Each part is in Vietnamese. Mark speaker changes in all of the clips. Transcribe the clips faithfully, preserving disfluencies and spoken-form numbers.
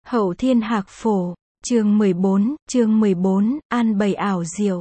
Speaker 1: Hậu Thiên Hạc Phổ, chương mười bốn, chương mười bốn, An bày ảo diệu.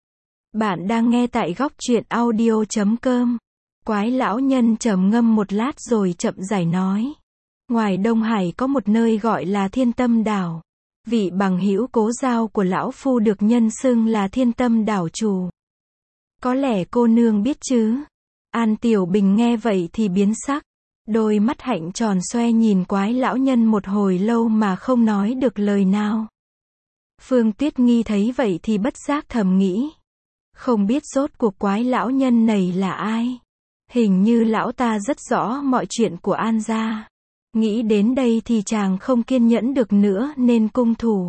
Speaker 1: Bạn đang nghe tại góc truyện audio chấm com. Quái lão nhân trầm ngâm một lát rồi chậm rãi nói. Ngoài Đông Hải có một nơi gọi là Thiên Tâm Đảo. Vị bằng hữu cố giao của lão phu được nhân xưng là Thiên Tâm Đảo chủ. Có lẽ cô nương biết chứ? An Tiểu Bình nghe vậy thì biến sắc. Đôi mắt hạnh tròn xoe nhìn quái lão nhân một hồi lâu mà không nói được lời nào. Phương Tuyết Nghi thấy vậy thì bất giác thầm nghĩ. Không biết rốt cuộc quái lão nhân này là ai? Hình như lão ta rất rõ mọi chuyện của An gia. Nghĩ đến đây thì chàng không kiên nhẫn được nữa nên cung thủ.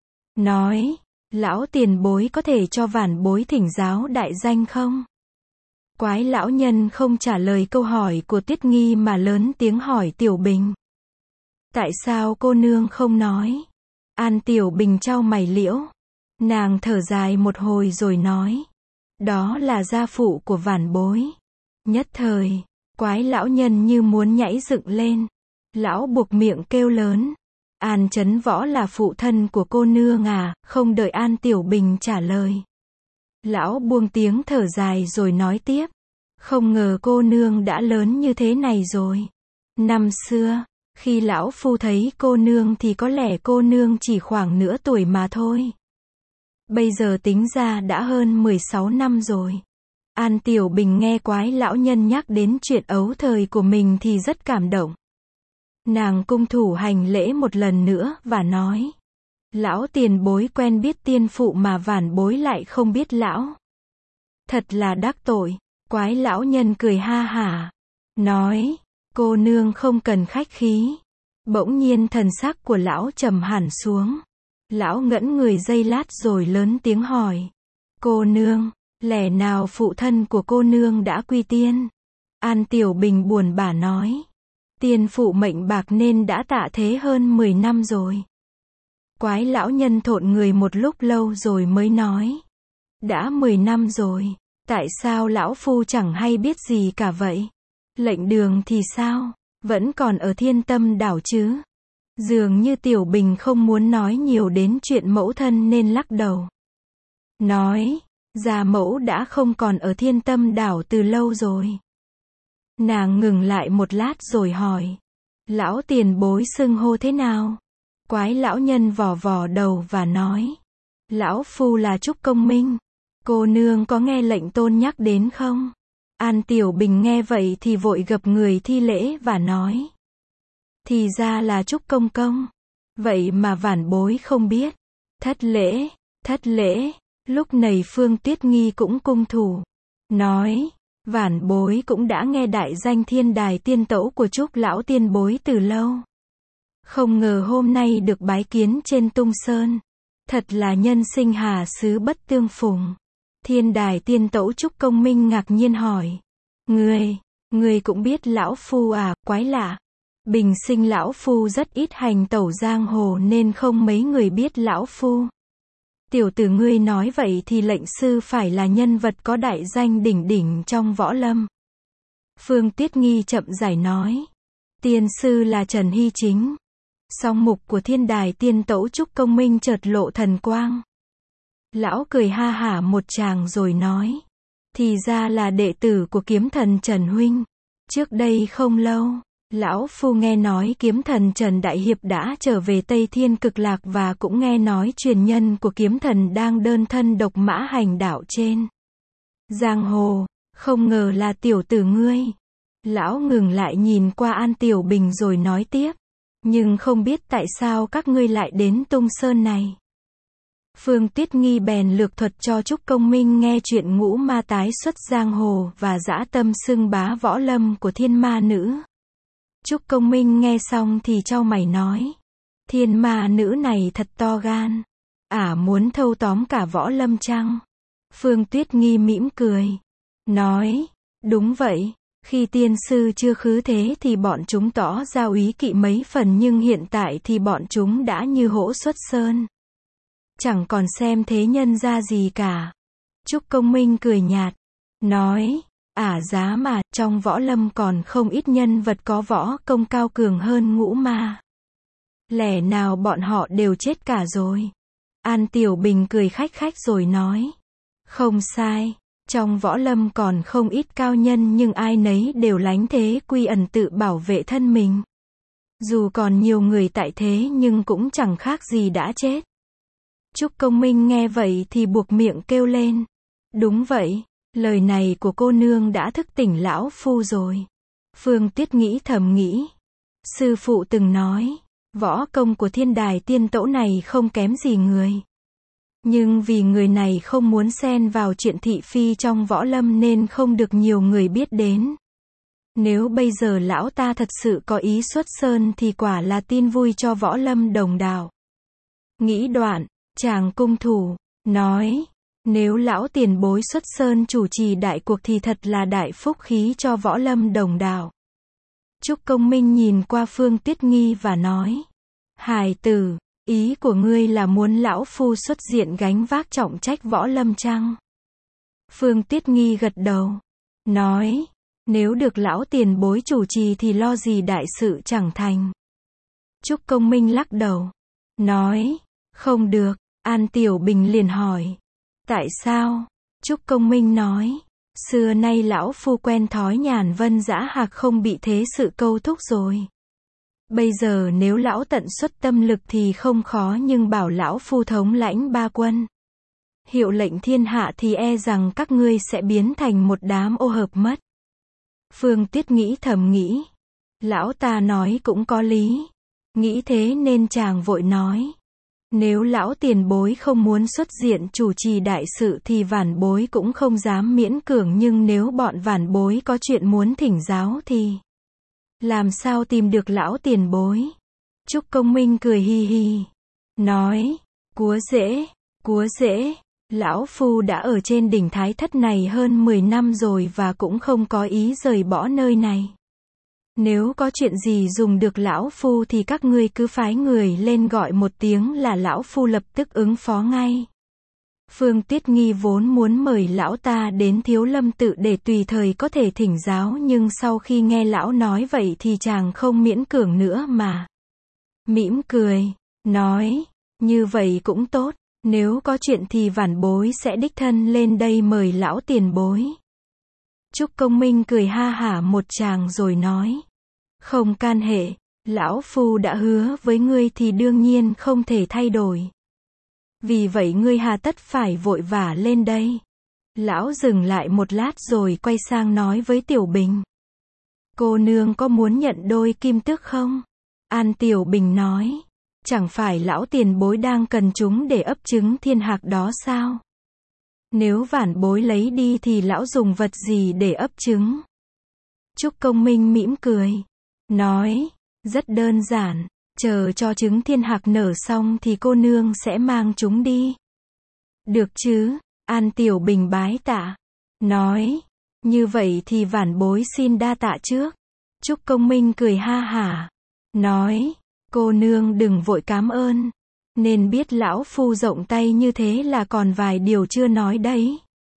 Speaker 1: Nói, lão tiền bối có thể cho vãn bối thỉnh giáo đại danh không? Quái lão nhân không trả lời câu hỏi của Tuyết Nghi mà lớn tiếng hỏi Tiểu Bình. Tại sao cô nương không nói? An Tiểu Bình chau mày liễu. Nàng thở dài một hồi rồi nói. Đó là gia phụ của vãn bối. Nhất thời, quái lão nhân như muốn nhảy dựng lên. Lão buộc miệng kêu lớn. An Chấn Võ là phụ thân của cô nương à? Không đợi An Tiểu Bình trả lời. Lão buông tiếng thở dài rồi nói tiếp. Không ngờ cô nương đã lớn như thế này rồi. Năm xưa, khi lão phu thấy cô nương thì có lẽ cô nương chỉ khoảng nửa tuổi mà thôi. Bây giờ tính ra đã hơn mười sáu năm rồi. An Tiểu Bình nghe quái lão nhân nhắc đến chuyện ấu thời của mình thì rất cảm động. Nàng cung thủ hành lễ một lần nữa và nói. Lão tiền bối quen biết tiên phụ mà vãn bối lại không biết lão. Thật là đắc tội. Quái lão nhân cười ha hả. Nói. Cô nương không cần khách khí. Bỗng nhiên thần sắc của lão trầm hẳn xuống. Lão ngẩn người giây lát rồi lớn tiếng hỏi. Cô nương, lẽ nào phụ thân của cô nương đã quy tiên? An Tiểu Bình buồn bã nói. Tiên phụ mệnh bạc nên đã tạ thế hơn mười năm rồi. Quái lão nhân thộn người một lúc lâu rồi mới nói. Đã mười năm rồi, tại sao lão phu chẳng hay biết gì cả vậy? Lệnh Đường thì sao? Vẫn còn ở Thiên Tâm Đảo chứ? Dường như Tiểu Bình không muốn nói nhiều đến chuyện mẫu thân nên lắc đầu. Nói, gia mẫu đã không còn ở Thiên Tâm Đảo từ lâu rồi. Nàng ngừng lại một lát rồi hỏi. Lão tiền bối xưng hô thế nào? Quái lão nhân vò vò đầu và nói. Lão phu là Trúc Công Minh. Cô nương có nghe lệnh tôn nhắc đến không? An Tiểu Bình nghe vậy thì vội gập người thi lễ và nói. Thì ra là Trúc Công Công. Vậy mà vãn bối không biết. Thất lễ, thất lễ. Lúc này Phương Tuyết Nghi cũng cung thủ. Nói. Vãn bối cũng đã nghe đại danh Thiên Đài Tiên Tẫu của Trúc lão tiên bối từ lâu. Không ngờ hôm nay được bái kiến trên Tung Sơn. Thật là nhân sinh hà xứ bất tương phùng. Thiên Đài Tiên Tẫu Trúc Công Minh ngạc nhiên hỏi. Ngươi, ngươi cũng biết lão phu à? Quái lạ. Bình sinh lão phu rất ít hành tẩu giang hồ nên không mấy người biết lão phu. Tiểu tử ngươi nói vậy thì lệnh sư phải là nhân vật có đại danh đỉnh đỉnh trong võ lâm. Phương Tuyết Nghi chậm rãi nói. Tiên sư là Trần Hy Chính. Song mục của Thiên Đài Tiên Tẫu Trúc Công Minh chợt lộ thần quang. Lão cười ha hả một tràng rồi nói. Thì ra là đệ tử của kiếm thần Trần huynh. Trước đây không lâu, lão phu nghe nói kiếm thần Trần Đại Hiệp đã trở về Tây Thiên Cực Lạc và cũng nghe nói truyền nhân của kiếm thần đang đơn thân độc mã hành đạo trên giang hồ. Không ngờ là tiểu tử ngươi. Lão ngừng lại nhìn qua An Tiểu Bình rồi nói tiếp. Nhưng không biết tại sao các ngươi lại đến Tung Sơn này. Phương Tuyết Nghi bèn lược thuật cho Trúc Công Minh nghe chuyện ngũ ma tái xuất giang hồ và dã tâm xưng bá võ lâm của thiên ma nữ. Trúc Công Minh nghe xong thì chau mày nói. Thiên ma nữ này thật to gan. Ả à, muốn thâu tóm cả võ lâm chăng? Phương Tuyết Nghi mỉm cười. Nói. Đúng vậy. Khi tiên sư chưa khứ thế thì bọn chúng tỏ ra úy kỵ mấy phần nhưng hiện tại thì bọn chúng đã như hổ xuất sơn. Chẳng còn xem thế nhân ra gì cả. Trúc Công Minh cười nhạt. Nói. Ả à giá mà, trong võ lâm còn không ít nhân vật có võ công cao cường hơn ngũ ma. Lẽ nào bọn họ đều chết cả rồi? An Tiểu Bình cười khách khách rồi nói. Không sai, trong võ lâm còn không ít cao nhân nhưng ai nấy đều lánh thế quy ẩn tự bảo vệ thân mình. Dù còn nhiều người tại thế nhưng cũng chẳng khác gì đã chết. Trúc Công Minh nghe vậy thì buộc miệng kêu lên. Đúng vậy, lời này của cô nương đã thức tỉnh lão phu rồi. Phương Tuyết nghĩ thầm nghĩ. Sư phụ từng nói, võ công của Thiên Đài Tiên Tỗ này không kém gì người. Nhưng vì người này không muốn xen vào chuyện thị phi trong võ lâm nên không được nhiều người biết đến. Nếu bây giờ lão ta thật sự có ý xuất sơn thì quả là tin vui cho võ lâm đồng đạo. Nghĩ đoạn, chàng cung thủ, nói, nếu lão tiền bối xuất sơn chủ trì đại cuộc thì thật là đại phúc khí cho võ lâm đồng đạo. Trúc Công Minh nhìn qua Phương Tuyết Nghi và nói, hài tử, ý của ngươi là muốn lão phu xuất diện gánh vác trọng trách võ lâm chăng? Phương Tuyết Nghi gật đầu, nói, nếu được lão tiền bối chủ trì thì lo gì đại sự chẳng thành. Trúc Công Minh lắc đầu, nói, không được. An Tiểu Bình liền hỏi, tại sao? Trúc Công Minh nói, xưa nay lão phu quen thói nhàn vân dã hạc không bị thế sự câu thúc rồi. Bây giờ nếu lão tận xuất tâm lực thì không khó nhưng bảo lão phu thống lãnh ba quân, hiệu lệnh thiên hạ thì e rằng các ngươi sẽ biến thành một đám ô hợp mất. Phương Tuyết nghĩ thầm nghĩ, lão ta nói cũng có lý. Nghĩ thế nên chàng vội nói, nếu lão tiền bối không muốn xuất diện chủ trì đại sự thì vãn bối cũng không dám miễn cưỡng, nhưng nếu bọn vãn bối có chuyện muốn thỉnh giáo thì làm sao tìm được lão tiền bối? Trúc Công Minh cười hi hi, nói, cúa dễ, cúa dễ, lão phu đã ở trên đỉnh Thái Thất này hơn mười năm rồi và cũng không có ý rời bỏ nơi này. Nếu có chuyện gì dùng được lão phu thì các ngươi cứ phái người lên gọi một tiếng là lão phu lập tức ứng phó ngay. Phương Tuyết Nghi vốn muốn mời lão ta đến Thiếu Lâm Tự để tùy thời có thể thỉnh giáo, nhưng sau khi nghe lão nói vậy thì chàng không miễn cưỡng nữa mà mỉm cười, nói, như vậy cũng tốt, nếu có chuyện thì vãn bối sẽ đích thân lên đây mời lão tiền bối. Trúc Công Minh cười ha hả một tràng rồi nói, không can hệ, lão phu đã hứa với ngươi thì đương nhiên không thể thay đổi. Vì vậy ngươi hà tất phải vội vã lên đây. Lão dừng lại một lát rồi quay sang nói với Tiểu Bình, cô nương có muốn nhận đôi kim tước không? An Tiểu Bình nói, chẳng phải lão tiền bối đang cần chúng để ấp trứng thiên hạc đó sao? Nếu vãn bối lấy đi thì lão dùng vật gì để ấp trứng? Trúc Công Minh mỉm cười, nói, rất đơn giản, chờ cho trứng thiên hạc nở xong thì cô nương sẽ mang chúng đi. Được chứ? An Tiểu Bình bái tạ, nói, như vậy thì vãn bối xin đa tạ trước. Trúc Công Minh cười ha hả, nói, cô nương đừng vội cám ơn. Nên biết lão phu rộng tay như thế là còn vài điều chưa nói đấy.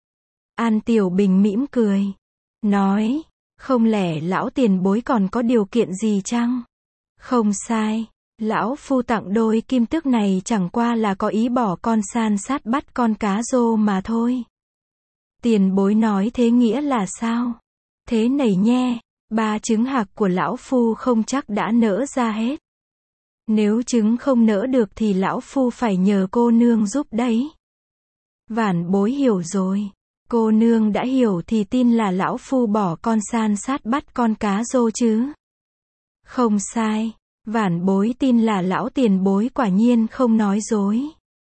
Speaker 1: An Tiểu Bình mỉm cười, nói, không lẽ lão tiền bối còn có điều kiện gì chăng? Không sai, lão phu tặng đôi kim tước này chẳng qua là có ý bỏ con san sát bắt con cá rô mà thôi. Tiền bối nói thế nghĩa là sao? Thế này nhé, ba trứng hạc của lão phu không chắc đã nở ra hết. Nếu trứng không nỡ được thì lão phu phải nhờ cô nương giúp đấy. Vãn bối hiểu rồi. Cô nương đã hiểu thì tin là lão phu bỏ con san sát bắt con cá rô chứ? Không sai. Vãn bối tin là lão tiền bối quả nhiên không nói dối.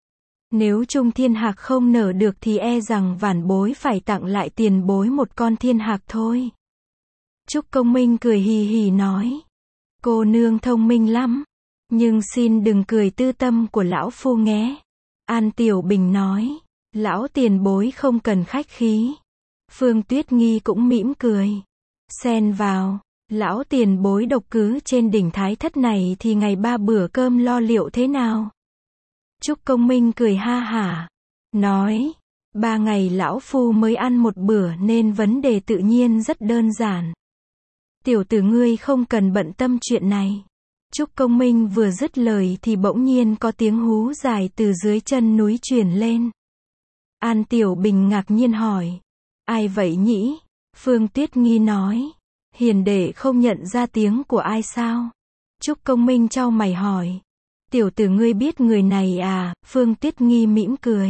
Speaker 1: Nếu trung thiên hạc không nở được thì e rằng vãn bối phải tặng lại tiền bối một con thiên hạc thôi. Trúc Công Minh cười hì hì nói, cô nương thông minh lắm. Nhưng xin đừng cười tư tâm của lão phu nhé. An Tiểu Bình nói, lão tiền bối không cần khách khí. Phương Tuyết Nghi cũng mỉm cười, xen vào, lão tiền bối độc cứ trên đỉnh Thái Thất này thì ngày ba bữa cơm lo liệu thế nào? Trúc Công Minh cười ha hả, nói, ba ngày lão phu mới ăn một bữa nên vấn đề tự nhiên rất đơn giản. Tiểu tử ngươi không cần bận tâm chuyện này. Trúc Công Minh vừa dứt lời thì bỗng nhiên có tiếng hú dài từ dưới chân núi truyền lên. An Tiểu Bình ngạc nhiên hỏi. Ai vậy nhỉ? Phương Tuyết Nghi nói. Hiền đệ không nhận ra tiếng của ai sao? Trúc Công Minh chau mày hỏi. Tiểu tử ngươi biết người này à? Phương Tuyết Nghi mỉm cười.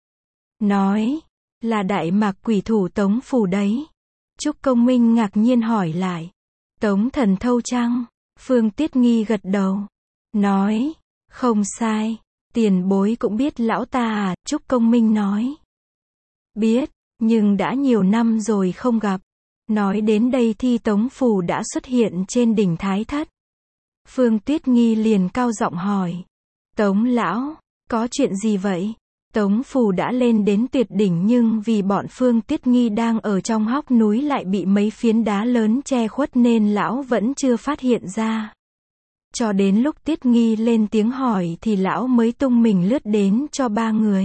Speaker 1: Nói. Là Đại Mạc quỷ thủ Tống Phủ đấy. Trúc Công Minh ngạc nhiên hỏi lại. Tống Thần Thâu chăng? Phương Tuyết Nghi gật đầu. Nói. Không sai. Tiền bối cũng biết lão ta à? Trúc Công Minh nói. Biết, nhưng đã nhiều năm rồi không gặp. Nói đến đây thì Tống Phủ đã xuất hiện trên đỉnh Thái Thất. Phương Tuyết Nghi liền cao giọng hỏi. Tống lão, có chuyện gì vậy? Tống Phủ đã lên đến tuyệt đỉnh nhưng vì bọn Phương Tuyết Nghi đang ở trong hốc núi lại bị mấy phiến đá lớn che khuất nên lão vẫn chưa phát hiện ra. Cho đến lúc Tuyết Nghi lên tiếng hỏi thì lão mới tung mình lướt đến cho ba người.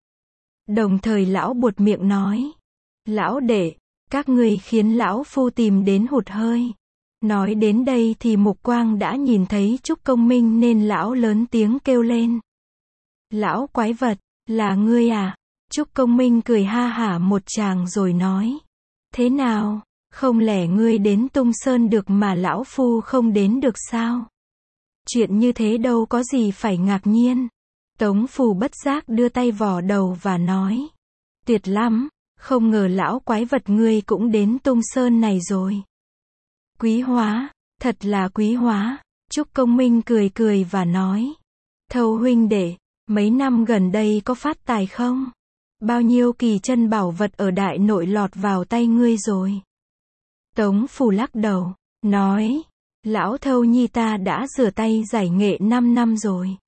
Speaker 1: Đồng thời lão buột miệng nói. Lão đệ, các ngươi khiến lão phu tìm đến hụt hơi. Nói đến đây thì Mục Quang đã nhìn thấy Trúc Công Minh nên lão lớn tiếng kêu lên. Lão quái vật, là ngươi à? Trúc Công Minh cười ha hả một tràng rồi nói. Thế nào, không lẽ ngươi đến Tung Sơn được mà lão phu không đến được sao? Chuyện như thế đâu có gì phải ngạc nhiên. Tống Phủ bất giác đưa tay vò đầu và nói. Tuyệt lắm, không ngờ lão quái vật ngươi cũng đến Tung Sơn này rồi. Quý hóa, thật là quý hóa. Trúc Công Minh cười cười và nói. Thâu huynh đệ, mấy năm gần đây có phát tài không? Bao nhiêu kỳ chân bảo vật ở Đại Nội lọt vào tay ngươi rồi? Tống Phủ lắc đầu, nói. Lão Thâu nhi ta đã rửa tay giải nghệ năm năm rồi.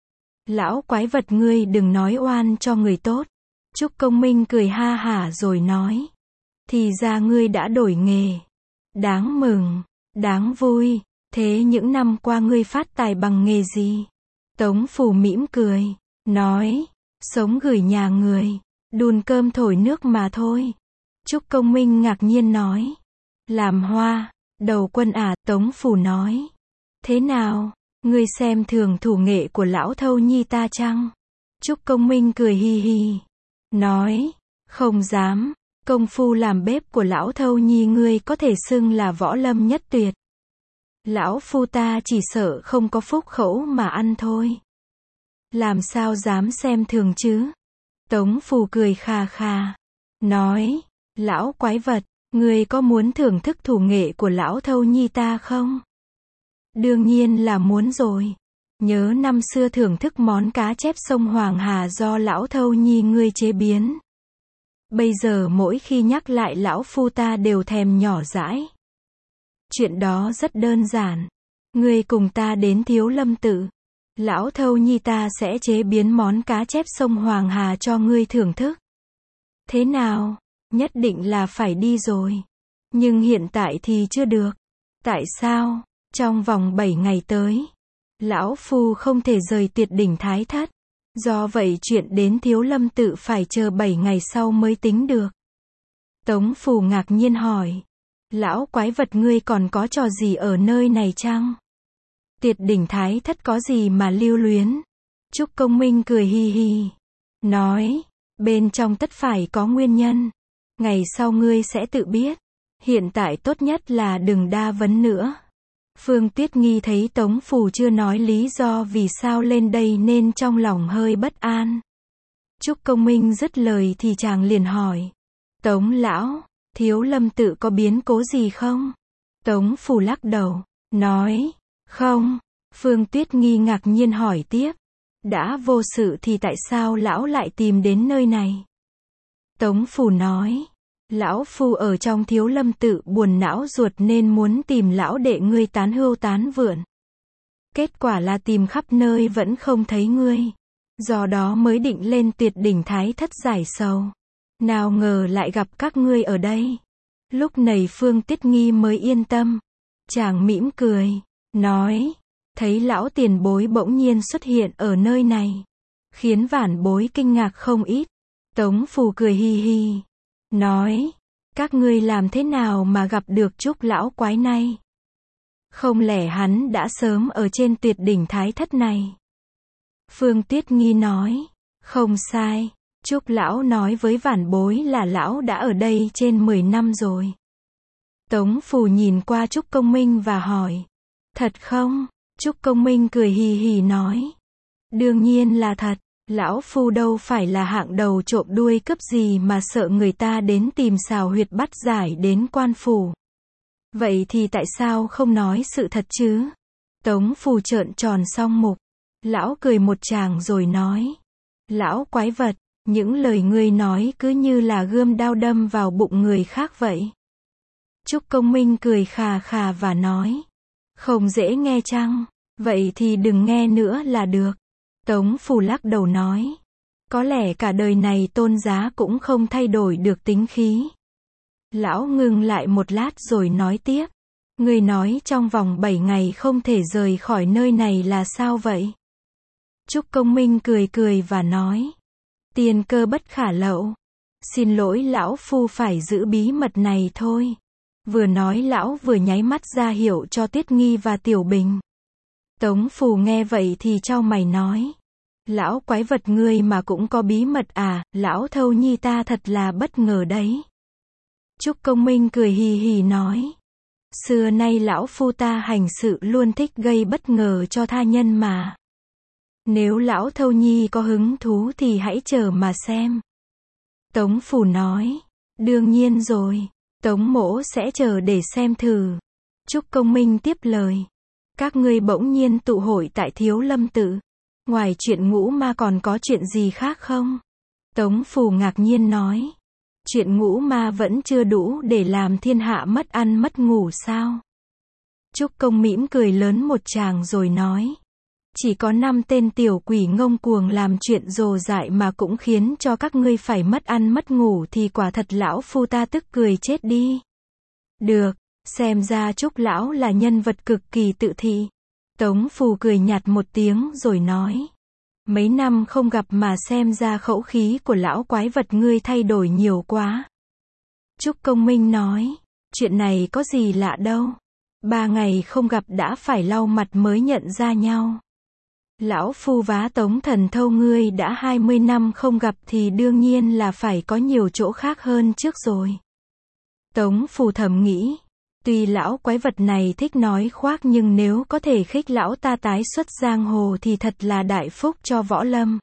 Speaker 1: Lão quái vật ngươi đừng nói oan cho người tốt. Trúc Công Minh cười ha hả rồi nói. Thì ra ngươi đã đổi nghề. Đáng mừng, đáng vui. Thế những năm qua ngươi phát tài bằng nghề gì? Tống Phủ mỉm cười, nói. Sống gửi nhà người, đun cơm thổi nước mà thôi. Trúc Công Minh ngạc nhiên nói. Làm hoa, đầu quân à? Tống Phủ nói. Thế nào? Ngươi xem thường thủ nghệ của lão Thâu nhi ta chăng? Trúc Công Minh cười hi hi. Nói. Không dám. Công phu làm bếp của lão Thâu nhi ngươi có thể xưng là võ lâm nhất tuyệt. Lão phu ta chỉ sợ không có phúc khẩu mà ăn thôi. Làm sao dám xem thường chứ? Tống Phủ cười khà khà. Nói. Lão quái vật, ngươi có muốn thưởng thức thủ nghệ của lão Thâu nhi ta không? Đương nhiên là muốn rồi. Nhớ năm xưa thưởng thức món cá chép sông Hoàng Hà do lão Thâu nhi ngươi chế biến. Bây giờ mỗi khi nhắc lại lão phu ta đều thèm nhỏ dãi. Chuyện đó rất đơn giản. Ngươi cùng ta đến Thiếu Lâm Tự. Lão Thâu nhi ta sẽ chế biến món cá chép sông Hoàng Hà cho ngươi thưởng thức. Thế nào? Nhất định là phải đi rồi. Nhưng hiện tại thì chưa được. Tại sao? Trong vòng bảy ngày tới, lão phu không thể rời tuyệt đỉnh Thái Thất. Do vậy chuyện đến Thiếu Lâm Tự phải chờ bảy ngày sau mới tính được. Tống Phủ ngạc nhiên hỏi. Lão quái vật ngươi còn có trò gì ở nơi này chăng? Tuyệt đỉnh Thái Thất có gì mà lưu luyến? Trúc Công Minh cười hi hi. Nói. Bên trong tất phải có nguyên nhân. Ngày sau ngươi sẽ tự biết. Hiện tại tốt nhất là đừng đa vấn nữa. Phương Tuyết Nghi thấy Tống Phủ chưa nói lý do vì sao lên đây nên trong lòng hơi bất an. Trúc Công Minh dứt lời thì chàng liền hỏi. Tống lão, Thiếu Lâm Tự có biến cố gì không? Tống Phủ lắc đầu, nói. Không. Phương Tuyết Nghi ngạc nhiên hỏi tiếp. Đã vô sự thì tại sao lão lại tìm đến nơi này? Tống Phủ nói. Lão phu ở trong Thiếu Lâm Tự buồn não ruột nên muốn tìm lão đệ ngươi tán hưu tán vượn. Kết quả là tìm khắp nơi vẫn không thấy ngươi. Do đó mới định lên tuyệt đỉnh Thái Thất giải sầu. Nào ngờ lại gặp các ngươi ở đây. Lúc này Phương Tuyết Nghi mới yên tâm. Chàng mỉm cười, nói. Thấy lão tiền bối bỗng nhiên xuất hiện ở nơi này. Khiến vãn bối kinh ngạc không ít. Tống Phủ cười hi hi. Nói, các ngươi làm thế nào mà gặp được Trúc lão quái này? Không lẽ hắn đã sớm ở trên tuyệt đỉnh thái thất này? Phương Tuyết Nghi nói. Không sai. Trúc lão nói với vạn bối là lão đã ở đây trên mười năm rồi. Tống Phù nhìn qua Trúc Công Minh và hỏi. Thật không? Trúc Công Minh cười hì hì nói. Đương nhiên là thật. Lão Phu đâu phải là hạng đầu trộm đuôi cướp gì mà sợ người ta đến tìm xào huyệt bắt giải đến quan phủ. Vậy thì tại sao không nói sự thật chứ? Tống Phù trợn tròn song mục. Lão cười một tràng rồi nói. Lão quái vật, những lời ngươi nói cứ như là gươm đao đâm vào bụng người khác vậy. Trúc Công Minh cười khà khà và nói. Không dễ nghe chăng? Vậy thì đừng nghe nữa là được. Tống Phù lắc đầu nói. Có lẽ cả đời này Tôn Giá cũng không thay đổi được tính khí. Lão ngừng lại một lát rồi nói tiếp. Ngươi nói trong vòng bảy ngày không thể rời khỏi nơi này là sao vậy? Trúc Công Minh cười cười và nói. Tiên cơ bất khả lậu. Xin lỗi lão Phu phải giữ bí mật này thôi. Vừa nói lão vừa nháy mắt ra hiệu cho Tuyết Nghi và Tiểu Bình. Tống Phù nghe vậy thì chau mày nói. Lão quái vật ngươi mà cũng có bí mật à, lão Thâu Nhi ta thật là bất ngờ đấy. Trúc Công Minh cười hì hì nói. Xưa nay lão Phu ta hành sự luôn thích gây bất ngờ cho tha nhân mà. Nếu lão Thâu Nhi có hứng thú thì hãy chờ mà xem. Tống Phù nói. Đương nhiên rồi. Tống mỗ sẽ chờ để xem thử. Trúc Công Minh tiếp lời. Các ngươi bỗng nhiên tụ hội tại Thiếu Lâm Tự. Ngoài chuyện ngũ ma còn có chuyện gì khác không? Tống Phù ngạc nhiên nói. Chuyện ngũ ma vẫn chưa đủ để làm thiên hạ mất ăn mất ngủ sao? Trúc Công mỉm cười lớn một tràng rồi nói. Chỉ có năm tên tiểu quỷ ngông cuồng làm chuyện rồ dại mà cũng khiến cho các ngươi phải mất ăn mất ngủ thì quả thật lão Phu ta tức cười chết đi. Được, xem ra Trúc lão là nhân vật cực kỳ tự thị. Tống Phù cười nhạt một tiếng rồi nói. Mấy năm không gặp mà xem ra khẩu khí của lão quái vật ngươi thay đổi nhiều quá. Trúc Công Minh nói. Chuyện này có gì lạ đâu. Ba ngày không gặp đã phải lau mặt mới nhận ra nhau. Lão Phu vá Tống Thần Thâu ngươi đã hai mươi năm không gặp thì đương nhiên là phải có nhiều chỗ khác hơn trước rồi. Tống Phù thầm nghĩ. Tuy lão quái vật này thích nói khoác nhưng nếu có thể khích lão ta tái xuất giang hồ thì thật là đại phúc cho võ lâm.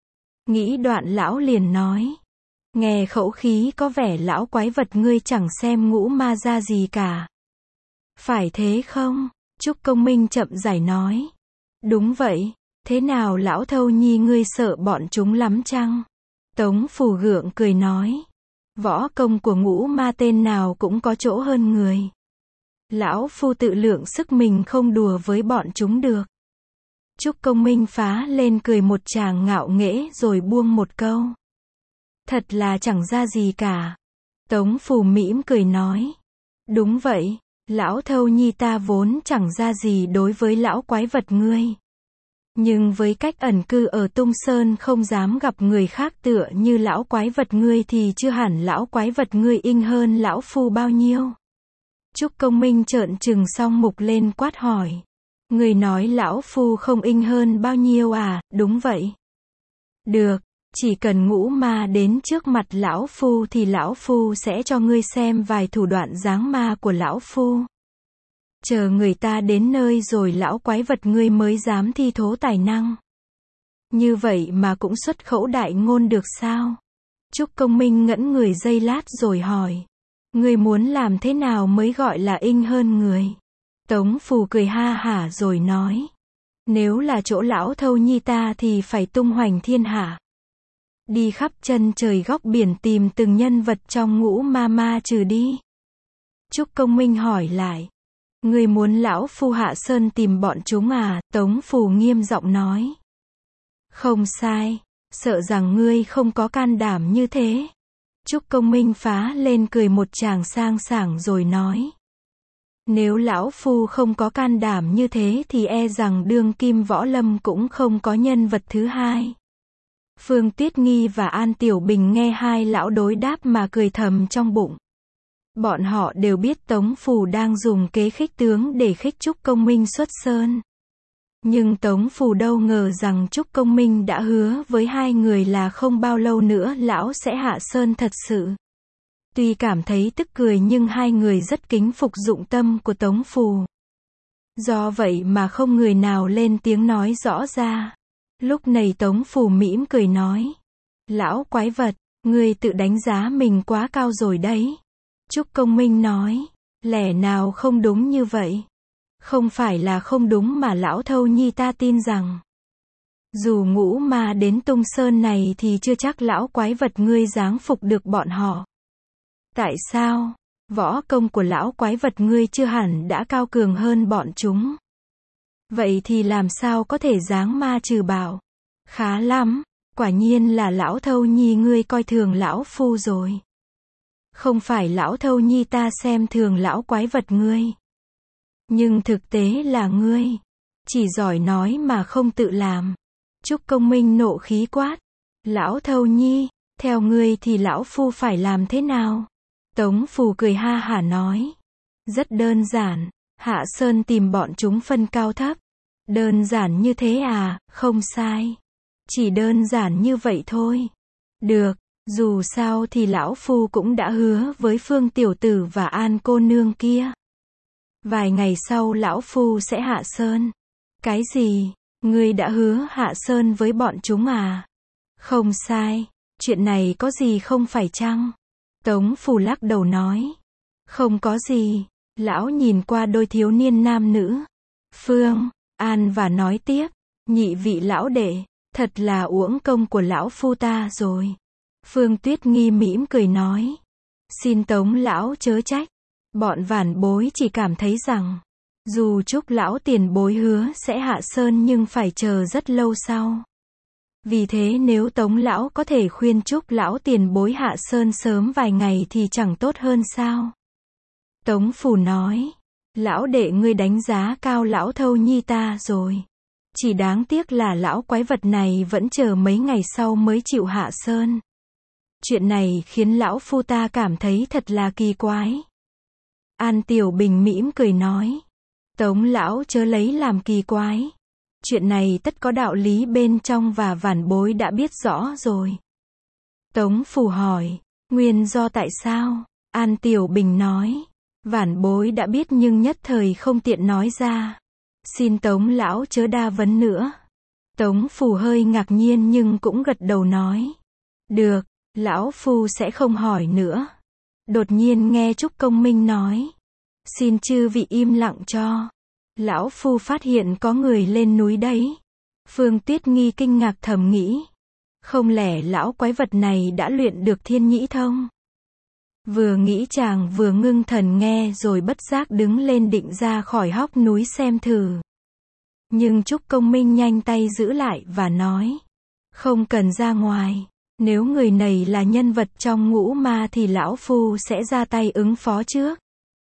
Speaker 1: Nghĩ đoạn lão liền nói. Nghe khẩu khí có vẻ lão quái vật ngươi chẳng xem ngũ ma ra gì cả. Phải thế không? Trúc Công Minh chậm rãi nói. Đúng vậy. Thế nào lão Thâu Nhi ngươi sợ bọn chúng lắm chăng? Tống Phù gượng cười nói. Võ công của ngũ ma tên nào cũng có chỗ hơn người. Lão Phu tự lượng sức mình không đùa với bọn chúng được. Trúc Công Minh phá lên cười một tràng ngạo nghễ rồi buông một câu. Thật là chẳng ra gì cả. Tống Phù mỉm cười nói. Đúng vậy, lão Thâu Nhi ta vốn chẳng ra gì đối với lão quái vật ngươi. Nhưng với cách ẩn cư ở Tung Sơn không dám gặp người khác tựa như lão quái vật ngươi thì chưa hẳn lão quái vật ngươi inh hơn lão Phu bao nhiêu. Trúc Công Minh trợn trừng song mục lên quát hỏi. Người nói lão Phu không inh hơn bao nhiêu à? Đúng vậy. Được, chỉ cần ngũ ma đến trước mặt lão Phu thì lão Phu sẽ cho ngươi xem vài thủ đoạn giáng ma của lão Phu. Chờ người ta đến nơi rồi lão quái vật ngươi mới dám thi thố tài năng. Như vậy mà cũng xuất khẩu đại ngôn được sao? Trúc Công Minh ngẫm người giây lát rồi hỏi. Ngươi muốn làm thế nào mới gọi là inh hơn người? Tống Phù cười ha hả rồi nói. Nếu là chỗ lão Thâu Nhi ta thì phải tung hoành thiên hạ. Đi khắp chân trời góc biển tìm từng nhân vật trong ngũ ma ma trừ đi. Trúc Công Minh hỏi lại. Ngươi muốn lão Phu hạ sơn tìm bọn chúng à? Tống Phù nghiêm giọng nói. Không sai, sợ rằng ngươi không có can đảm như thế. Trúc Công Minh phá lên cười một tràng sang sảng rồi nói. Nếu lão Phu không có can đảm như thế thì e rằng đương kim võ lâm cũng không có nhân vật thứ hai. Phương Tuyết Nghi và An Tiểu Bình nghe hai lão đối đáp mà cười thầm trong bụng. Bọn họ đều biết Tống Phù đang dùng kế khích tướng để khích Trúc Công Minh xuất sơn. Nhưng Tống Phù đâu ngờ rằng Trúc Công Minh đã hứa với hai người là không bao lâu nữa lão sẽ hạ sơn thật sự. Tuy cảm thấy tức cười nhưng hai người rất kính phục dụng tâm của Tống Phù. Do vậy mà không người nào lên tiếng nói rõ ra. Lúc này Tống Phù mỉm cười nói. Lão quái vật, ngươi tự đánh giá mình quá cao rồi đấy. Trúc Công Minh nói. Lẽ nào không đúng như vậy? Không phải là không đúng mà lão Thâu Nhi ta tin rằng. Dù ngũ ma đến Tung Sơn này thì chưa chắc lão quái vật ngươi giáng phục được bọn họ. Tại sao? Võ công của lão quái vật ngươi chưa hẳn đã cao cường hơn bọn chúng. Vậy thì làm sao có thể giáng ma trừ bạo? Khá lắm, quả nhiên là lão Thâu Nhi ngươi coi thường lão phu rồi. Không phải lão Thâu Nhi ta xem thường lão quái vật ngươi. Nhưng thực tế là ngươi chỉ giỏi nói mà không tự làm. Trúc Công Minh nộ khí quát. Lão Thâu Nhi, theo ngươi thì lão phu phải làm thế nào? Tống Phù cười ha hả nói. Rất đơn giản, hạ sơn tìm bọn chúng phân cao thấp. Đơn giản như thế à? Không sai. Chỉ đơn giản như vậy thôi. Được, dù sao thì lão phu cũng đã hứa với Phương tiểu tử và An cô nương kia. Vài ngày sau lão phu sẽ hạ sơn. Cái gì? Ngươi đã hứa hạ sơn với bọn chúng à? Không sai, chuyện này có gì không phải chăng? Tống Phù lắc đầu nói. Không có gì. Lão nhìn qua đôi thiếu niên nam nữ. Phương, An và nói tiếp. Nhị vị lão đệ, thật là uổng công của lão phu ta rồi. Phương Tuyết Nghi mỉm cười nói. Xin Tống lão chớ trách. Bọn vản bối chỉ cảm thấy rằng, dù Trúc lão tiền bối hứa sẽ hạ sơn nhưng phải chờ rất lâu sau. Vì thế nếu Tống lão có thể khuyên Trúc lão tiền bối hạ sơn sớm vài ngày thì chẳng tốt hơn sao? Tống Phù nói, lão đệ ngươi đánh giá cao lão Thâu Nhi ta rồi. Chỉ đáng tiếc là lão quái vật này vẫn chờ mấy ngày sau mới chịu hạ sơn. Chuyện này khiến lão phu ta cảm thấy thật là kỳ quái. An Tiểu Bình mỉm cười nói. Tống lão chớ lấy làm kỳ quái. Chuyện này tất có đạo lý bên trong và vản bối đã biết rõ rồi. Tống Phù hỏi, nguyên do tại sao? An Tiểu Bình nói, vản bối đã biết nhưng nhất thời không tiện nói ra. Xin Tống lão chớ đa vấn nữa. Tống Phù hơi ngạc nhiên nhưng cũng gật đầu nói. Được, lão phu sẽ không hỏi nữa. Đột nhiên nghe Trúc Công Minh nói. Xin chư vị im lặng cho. Lão phu phát hiện có người lên núi đấy. Phương Tuyết Nghi kinh ngạc thầm nghĩ. Không lẽ lão quái vật này đã luyện được thiên nhĩ thông? Vừa nghĩ chàng vừa ngưng thần nghe rồi bất giác đứng lên định ra khỏi hốc núi xem thử. Nhưng Trúc Công Minh nhanh tay giữ lại và nói. Không cần ra ngoài. Nếu người này là nhân vật trong ngũ ma thì lão phu sẽ ra tay ứng phó trước.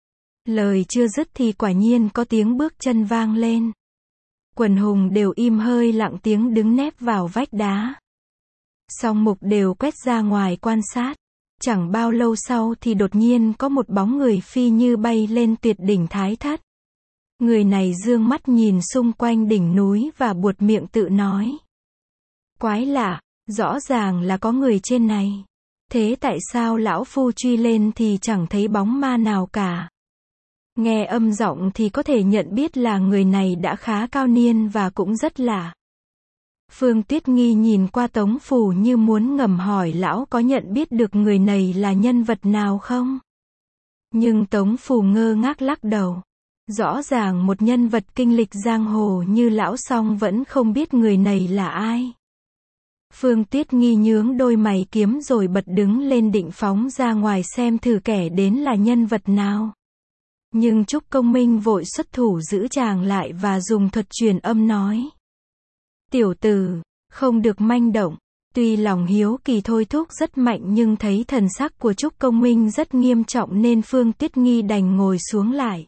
Speaker 1: Lời chưa dứt thì quả nhiên có tiếng bước chân vang lên. Quần hùng đều im hơi lặng tiếng đứng nép vào vách đá. Song mục đều quét ra ngoài quan sát. Chẳng bao lâu sau thì đột nhiên có một bóng người phi như bay lên tuyệt đỉnh Thái Thất. Người này dương mắt nhìn xung quanh đỉnh núi và buột miệng tự nói. Quái lạ, rõ ràng là có người trên này. Thế tại sao lão phu truy lên thì chẳng thấy bóng ma nào cả? Nghe âm giọng thì có thể nhận biết là người này đã khá cao niên và cũng rất lạ. Phương Tuyết Nghi nhìn qua Tống Phù như muốn ngầm hỏi lão có nhận biết được người này là nhân vật nào không? Nhưng Tống Phù ngơ ngác lắc đầu. Rõ ràng một nhân vật kinh lịch giang hồ như lão song vẫn không biết người này là ai. Phương Tuyết Nghi nhướng đôi mày kiếm rồi bật đứng lên định phóng ra ngoài xem thử kẻ đến là nhân vật nào. Nhưng Trúc Công Minh vội xuất thủ giữ chàng lại và dùng thuật truyền âm nói. Tiểu tử, không được manh động. Tuy lòng hiếu kỳ thôi thúc rất mạnh nhưng thấy thần sắc của Trúc Công Minh rất nghiêm trọng nên Phương Tuyết Nghi đành ngồi xuống lại.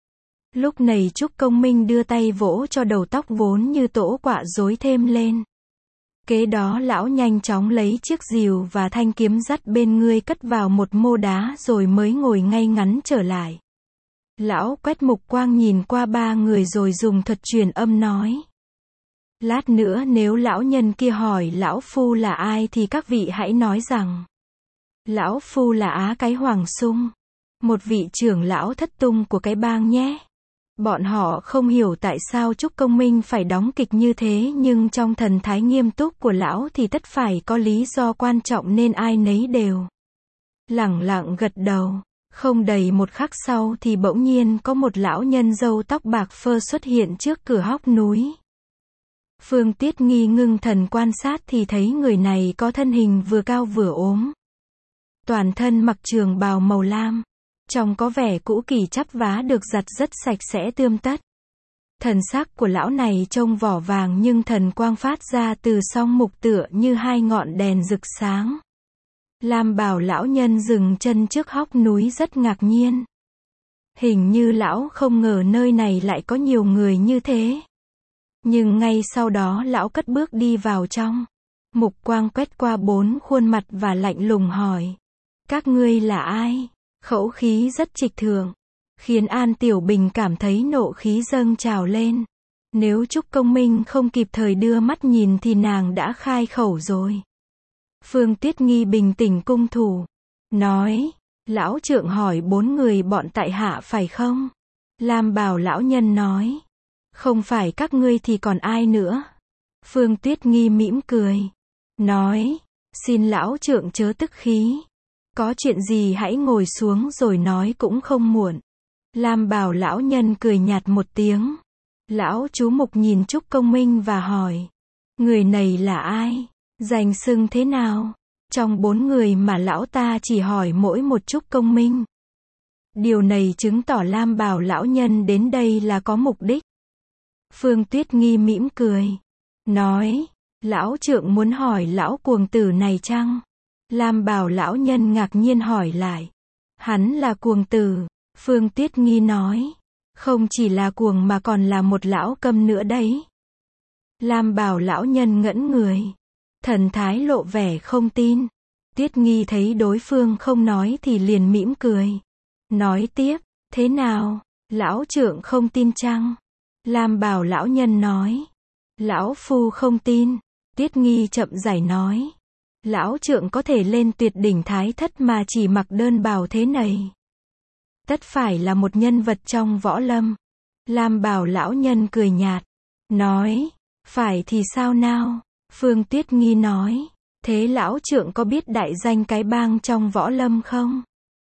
Speaker 1: Lúc này Trúc Công Minh đưa tay vỗ cho đầu tóc vốn như tổ quạ rối thêm lên. Kế đó lão nhanh chóng lấy chiếc rìu và thanh kiếm dắt bên người cất vào một mô đá rồi mới ngồi ngay ngắn trở lại. Lão quét mục quang nhìn qua ba người rồi dùng thuật truyền âm nói. Lát nữa nếu lão nhân kia hỏi lão phu là ai thì các vị hãy nói rằng. Lão phu là Á Cái Hoàng Sung, một vị trưởng lão thất tung của cái bang nhé. Bọn họ không hiểu tại sao Trúc Công Minh phải đóng kịch như thế nhưng trong thần thái nghiêm túc của lão thì tất phải có lý do quan trọng nên ai nấy đều lẳng lặng gật đầu. Không đầy một khắc sau thì bỗng nhiên có một lão nhân râu tóc bạc phơ xuất hiện trước cửa hốc núi. Phương Tiết Nghi ngưng thần quan sát thì thấy người này có thân hình vừa cao vừa ốm. Toàn thân mặc trường bào màu lam. Trông có vẻ cũ kỹ chắp vá được giặt rất sạch sẽ tươm tất. Thần sắc của lão này trông vỏ vàng nhưng thần quang phát ra từ song mục tựa như hai ngọn đèn rực sáng. Lam bào lão nhân dừng chân trước hốc núi rất ngạc nhiên. Hình như lão không ngờ nơi này lại có nhiều người như thế. Nhưng ngay sau đó lão cất bước đi vào trong. Mục quang quét qua bốn khuôn mặt và lạnh lùng hỏi. Các ngươi là ai? Khẩu khí rất trịch thượng, khiến An Tiểu Bình cảm thấy nộ khí dâng trào lên. Nếu Trúc Công Minh không kịp thời đưa mắt nhìn thì nàng đã khai khẩu rồi. Phương Tiết Nghi bình tĩnh cung thủ, nói, lão trượng hỏi bốn người bọn tại hạ phải không? Lam bào lão nhân nói, không phải các ngươi thì còn ai nữa? Phương Tiết Nghi mỉm cười, nói, xin lão trượng chớ tức khí. Có chuyện gì hãy ngồi xuống rồi nói cũng không muộn. Lam bào lão nhân cười nhạt một tiếng. Lão chú mục nhìn Trúc Công Minh và hỏi. Người này là ai? Danh xưng thế nào? Trong bốn người mà lão ta chỉ hỏi mỗi một Trúc Công Minh. Điều này chứng tỏ Lam bào lão nhân đến đây là có mục đích. Phương Tuyết Nghi mỉm cười. Nói. Lão trượng muốn hỏi lão cuồng tử này chăng? Lam bào lão nhân ngạc nhiên hỏi lại. Hắn là cuồng tử. Phương Tiết Nghi nói. Không chỉ là cuồng mà còn là một lão câm nữa đấy. Lam bào lão nhân ngẩn người. Thần thái lộ vẻ không tin. Tiết Nghi thấy đối phương không nói thì liền mỉm cười. Nói tiếp, thế nào? Lão trượng không tin chăng? Lam bào lão nhân nói. Lão phu không tin. Tiết Nghi chậm rãi nói. Lão trượng có thể lên tuyệt đỉnh thái thất mà chỉ mặc đơn bào thế này. Tất phải là một nhân vật trong võ lâm. Lam bào lão nhân cười nhạt. Nói, phải thì sao nào? Phương Tiết Nghi nói, thế lão trượng có biết đại danh cái bang trong võ lâm không?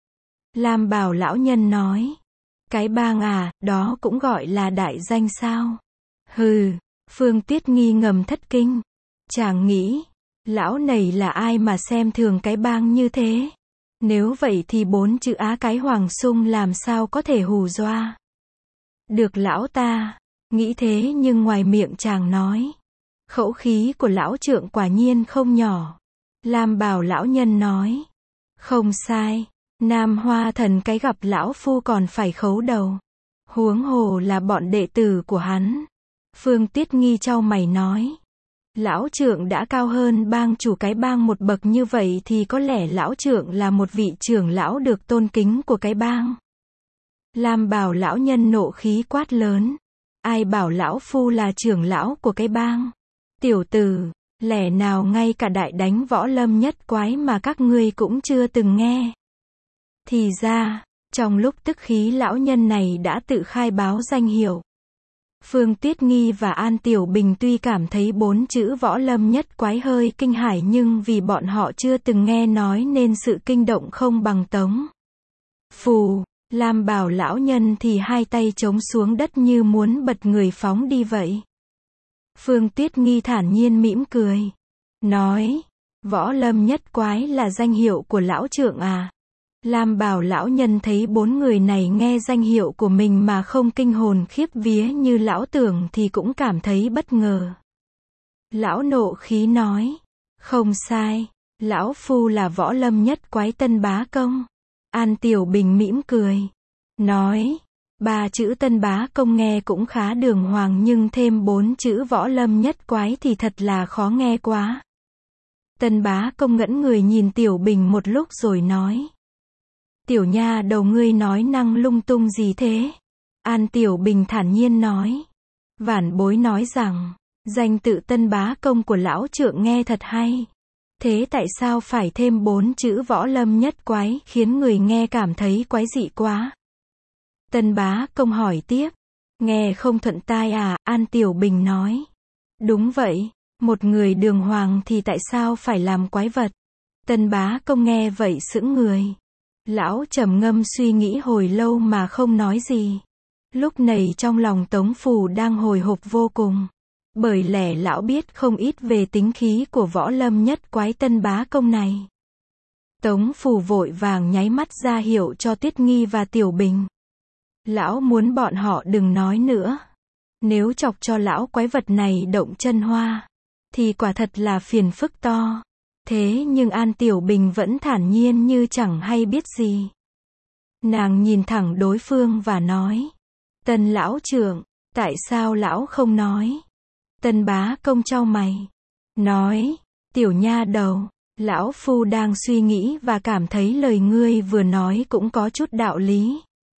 Speaker 1: Lam bào lão nhân nói, cái bang à, đó cũng gọi là đại danh sao? Hừ, Phương Tiết Nghi ngầm thất kinh. Chàng nghĩ, lão này là ai mà xem thường cái bang như thế? Nếu vậy thì bốn chữ Á Cái Hoàng Sung làm sao có thể hù dọa được lão ta? Nghĩ thế nhưng ngoài miệng chàng nói. Khẩu khí của lão trượng quả nhiên không nhỏ. Lam bào lão nhân nói. Không sai. Nam Hoa Thần cái gặp lão phu còn phải khấu đầu. Huống hồ là bọn đệ tử của hắn. Phương Tiết Nghi chau mày nói. Lão trượng đã cao hơn bang chủ cái bang một bậc như vậy thì có lẽ lão trượng là một vị trưởng lão được tôn kính của cái bang. Lam bào lão nhân nộ khí quát lớn. Ai bảo lão phu là trưởng lão của cái bang? Tiểu tử, lẽ nào ngay cả đại đánh võ lâm nhất quái mà các ngươi cũng chưa từng nghe? Thì ra, trong lúc tức khí lão nhân này đã tự khai báo danh hiệu. Phương Tiết Nghi và An Tiểu Bình tuy cảm thấy bốn chữ võ lâm nhất quái hơi kinh hãi nhưng vì bọn họ chưa từng nghe nói nên sự kinh động không bằng tống. Phù, Lam bào lão nhân thì hai tay chống xuống đất như muốn bật người phóng đi vậy. Phương Tiết Nghi thản nhiên mỉm cười. Nói, võ lâm nhất quái là danh hiệu của lão trượng à? Lam bào lão nhân thấy bốn người này nghe danh hiệu của mình mà không kinh hồn khiếp vía như lão tưởng thì cũng cảm thấy bất ngờ. Lão nộ khí nói. Không sai. Lão phu là võ lâm nhất quái Tân Bá Công. An Tiểu Bình mỉm cười. Nói. Ba chữ Tân Bá Công nghe cũng khá đường hoàng nhưng thêm bốn chữ Võ Lâm Nhất Quái thì thật là khó nghe quá. Tân Bá Công ngẩn người nhìn Tiểu Bình một lúc rồi nói. Tiểu nha đầu ngươi nói năng lung tung gì thế? An Tiểu Bình thản nhiên nói. Vãn bối nói rằng, danh tự Tân Bá Công của lão trượng nghe thật hay. Thế tại sao phải thêm bốn chữ Võ Lâm Nhất Quái khiến người nghe cảm thấy quái dị quá? Tân Bá Công hỏi tiếp. Nghe không thuận tai à? An Tiểu Bình nói. Đúng vậy, một người đường hoàng thì tại sao phải làm quái vật? Tân Bá Công nghe vậy sững người. Lão trầm ngâm suy nghĩ hồi lâu mà không nói gì. Lúc này trong lòng Tống Phù đang hồi hộp vô cùng. Bởi lẽ lão biết không ít về tính khí của Võ Lâm Nhất Quái Tân Bá Công này. Tống Phù vội vàng nháy mắt ra hiệu cho Tuyết Nghi và Tiểu Bình. Lão muốn bọn họ đừng nói nữa. Nếu chọc cho lão quái vật này động chân hoa, thì quả thật là phiền phức to. Thế nhưng An Tiểu Bình vẫn thản nhiên như chẳng hay biết gì. Nàng nhìn thẳng đối phương và nói. Tân lão trưởng, tại sao lão không nói? Tân Bá Công chau mày. Nói, tiểu nha đầu, lão phu đang suy nghĩ và cảm thấy lời ngươi vừa nói cũng có chút đạo lý.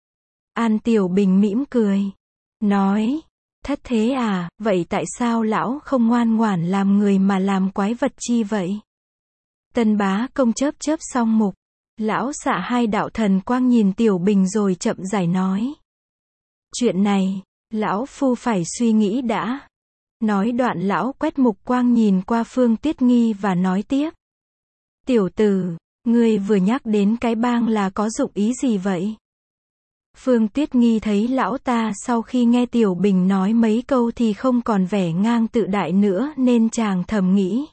Speaker 1: An Tiểu Bình mỉm cười. Nói, thất thế à, vậy tại sao lão không ngoan ngoãn làm người mà làm quái vật chi vậy? Tân Bá Công chớp chớp song mục. Lão xạ hai đạo thần quang nhìn Tiểu Bình rồi chậm rãi nói. Chuyện này, lão phu phải suy nghĩ đã. Nói đoạn lão quét mục quang nhìn qua Phương Tuyết Nghi và nói tiếp. Tiểu tử, ngươi vừa nhắc đến cái bang là có dụng ý gì vậy? Phương Tuyết Nghi thấy lão ta sau khi nghe Tiểu Bình nói mấy câu thì không còn vẻ ngang tự đại nữa nên chàng thầm nghĩ.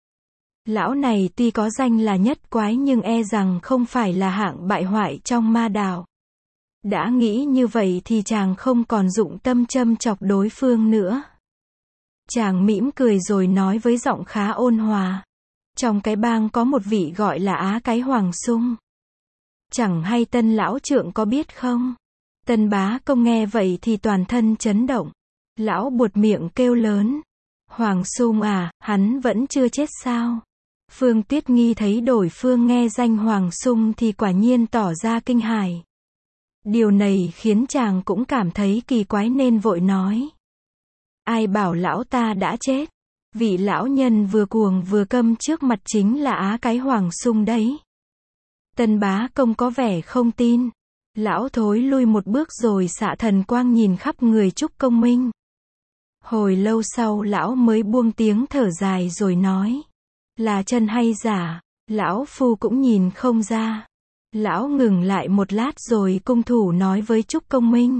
Speaker 1: Lão này tuy có danh là nhất quái nhưng e rằng không phải là hạng bại hoại trong ma đạo. Đã nghĩ như vậy thì chàng không còn dụng tâm châm chọc đối phương nữa. Chàng mỉm cười rồi nói với giọng khá ôn hòa. Trong cái bang có một vị gọi là Á Cái Hoàng Sung. Chẳng hay Tân lão trượng có biết không? Tân Bá Công nghe vậy thì toàn thân chấn động. Lão buột miệng kêu lớn. Hoàng Sung à, hắn vẫn chưa chết sao? Phương Tuyết Nghi thấy đối phương nghe danh Hoàng Sung thì quả nhiên tỏ ra kinh hãi. Điều này khiến chàng cũng cảm thấy kỳ quái nên vội nói. Ai bảo lão ta đã chết? Vị lão nhân vừa cuồng vừa câm trước mặt chính là Á Cái Hoàng Sung đấy. Tân Bá Công có vẻ không tin. Lão thối lui một bước rồi xạ thần quang nhìn khắp người Trúc Công Minh. Hồi lâu sau lão mới buông tiếng thở dài rồi nói. Là chân hay giả? Lão phu cũng nhìn không ra. Lão ngừng lại một lát rồi cung thủ nói với Trúc Công Minh.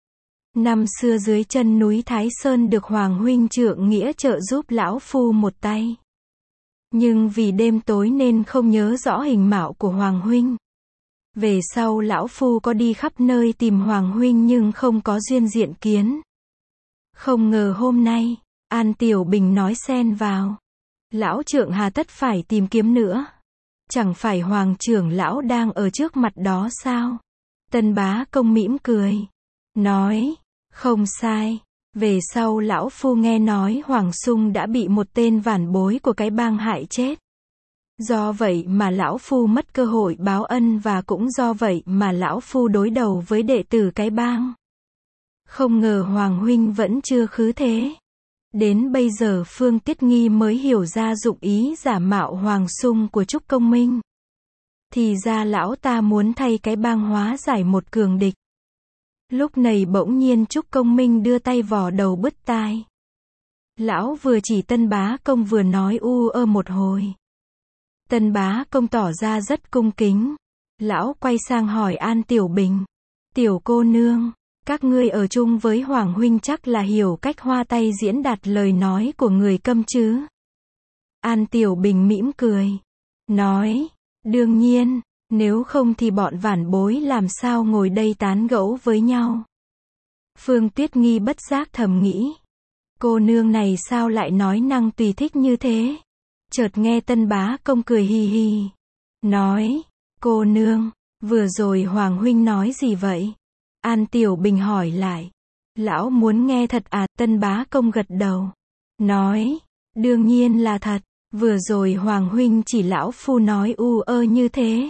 Speaker 1: Năm xưa dưới chân núi Thái Sơn được Hoàng huynh trượng nghĩa trợ giúp lão phu một tay. Nhưng vì đêm tối nên không nhớ rõ hình mạo của Hoàng huynh. Về sau lão phu có đi khắp nơi tìm Hoàng huynh nhưng không có duyên diện kiến. Không ngờ hôm nay, An Tiểu Bình nói xen vào. Lão trượng hà tất phải tìm kiếm nữa. Chẳng phải Hoàng trưởng lão đang ở trước mặt đó sao? Tân Bá Công mỉm cười. Nói, không sai. Về sau lão phu nghe nói Hoàng Sung đã bị một tên vãn bối của cái bang hại chết. Do vậy mà lão phu mất cơ hội báo ân và cũng do vậy mà lão phu đối đầu với đệ tử cái bang. Không ngờ Hoàng huynh vẫn chưa khứ thế. Đến bây giờ Phương Tuyết Nghi mới hiểu ra dụng ý giả mạo Hoàng Sung của Trúc Công Minh. Thì ra lão ta muốn thay cái bang hóa giải một cường địch. Lúc này bỗng nhiên Trúc Công Minh đưa tay vò đầu bứt tai. Lão vừa chỉ Tân Bá Công vừa nói u ơ một hồi. Tân Bá Công tỏ ra rất cung kính. Lão quay sang hỏi An Tiểu Bình. Tiểu cô nương, các ngươi ở chung với Hoàng huynh chắc là hiểu cách hoa tay diễn đạt lời nói của người câm chứ? An Tiểu Bình mỉm cười. Nói, đương nhiên, nếu không thì bọn vãn bối làm sao ngồi đây tán gẫu với nhau. Phương Tuyết Nghi bất giác thầm nghĩ. Cô nương này sao lại nói năng tùy thích như thế? Chợt nghe Tân Bá Công cười hì hì. Nói, cô nương, vừa rồi Hoàng huynh nói gì vậy? An Tiểu Bình hỏi lại. Lão muốn nghe thật à? Tân Bá Công gật đầu. Nói. Đương nhiên là thật. Vừa rồi Hoàng huynh chỉ lão phu nói u ơ như thế.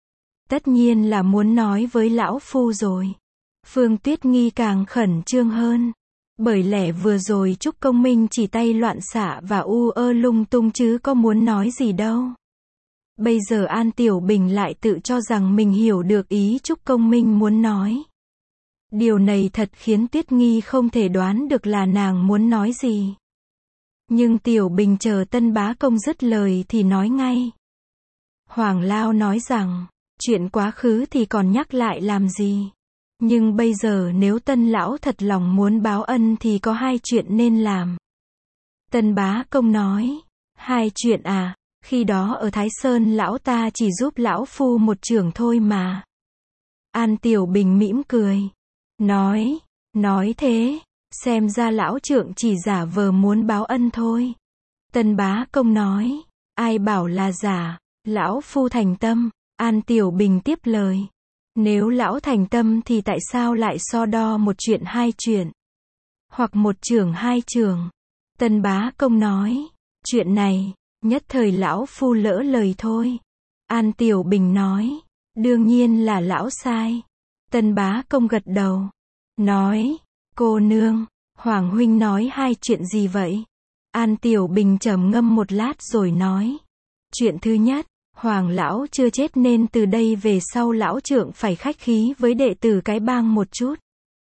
Speaker 1: Tất nhiên là muốn nói với lão phu rồi. Phương Tuyết Nghi càng khẩn trương hơn. Bởi lẽ vừa rồi Trúc Công Minh chỉ tay loạn xạ và u ơ lung tung chứ có muốn nói gì đâu. Bây giờ An Tiểu Bình lại tự cho rằng mình hiểu được ý Trúc Công Minh muốn nói. Điều này thật khiến Tuyết Nghi không thể đoán được là nàng muốn nói gì. Nhưng Tiểu Bình chờ Tân Bá Công dứt lời thì nói ngay. Hoàng Lao nói rằng, chuyện quá khứ thì còn nhắc lại làm gì. Nhưng bây giờ nếu Tân Lão thật lòng muốn báo ân thì có hai chuyện nên làm. Tân Bá Công nói, hai chuyện à, khi đó ở Thái Sơn lão ta chỉ giúp lão phu một chưởng thôi mà. An Tiểu Bình mỉm cười. Nói, nói thế, xem ra lão trượng chỉ giả vờ muốn báo ân thôi. Tân Bá Công nói, ai bảo là giả, lão phu thành tâm. An Tiểu Bình tiếp lời. Nếu lão thành tâm thì tại sao lại so đo một chuyện hai chuyện? Hoặc một chưởng hai chưởng? Tân Bá Công nói, chuyện này, nhất thời lão phu lỡ lời thôi. An Tiểu Bình nói, đương nhiên là lão sai. Tân Bá Công gật đầu. Nói, cô nương, Hoàng huynh nói hai chuyện gì vậy? An Tiểu Bình trầm ngâm một lát rồi nói. Chuyện thứ nhất, Hoàng lão chưa chết nên từ đây về sau lão trượng phải khách khí với đệ tử cái bang một chút.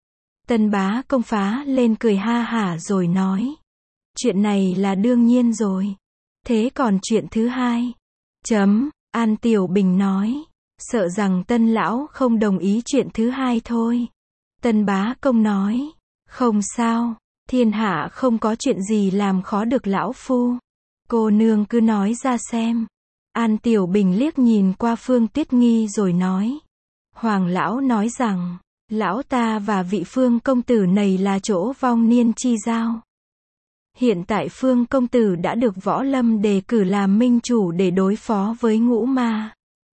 Speaker 1: Tân Bá Công phá lên cười ha hả rồi nói. Chuyện này là đương nhiên rồi. Thế còn chuyện thứ hai? Chấm, An Tiểu Bình nói. Sợ rằng Tân lão không đồng ý chuyện thứ hai thôi. Tân Bá Công nói. Không sao, thiên hạ không có chuyện gì làm khó được lão phu. Cô nương cứ nói ra xem. An Tiểu Bình liếc nhìn qua Phương Tuyết Nghi rồi nói. Hoàng lão nói rằng, lão ta và vị Phương công tử này là chỗ vong niên chi giao. Hiện tại Phương công tử đã được Võ Lâm đề cử làm minh chủ để đối phó với ngũ ma.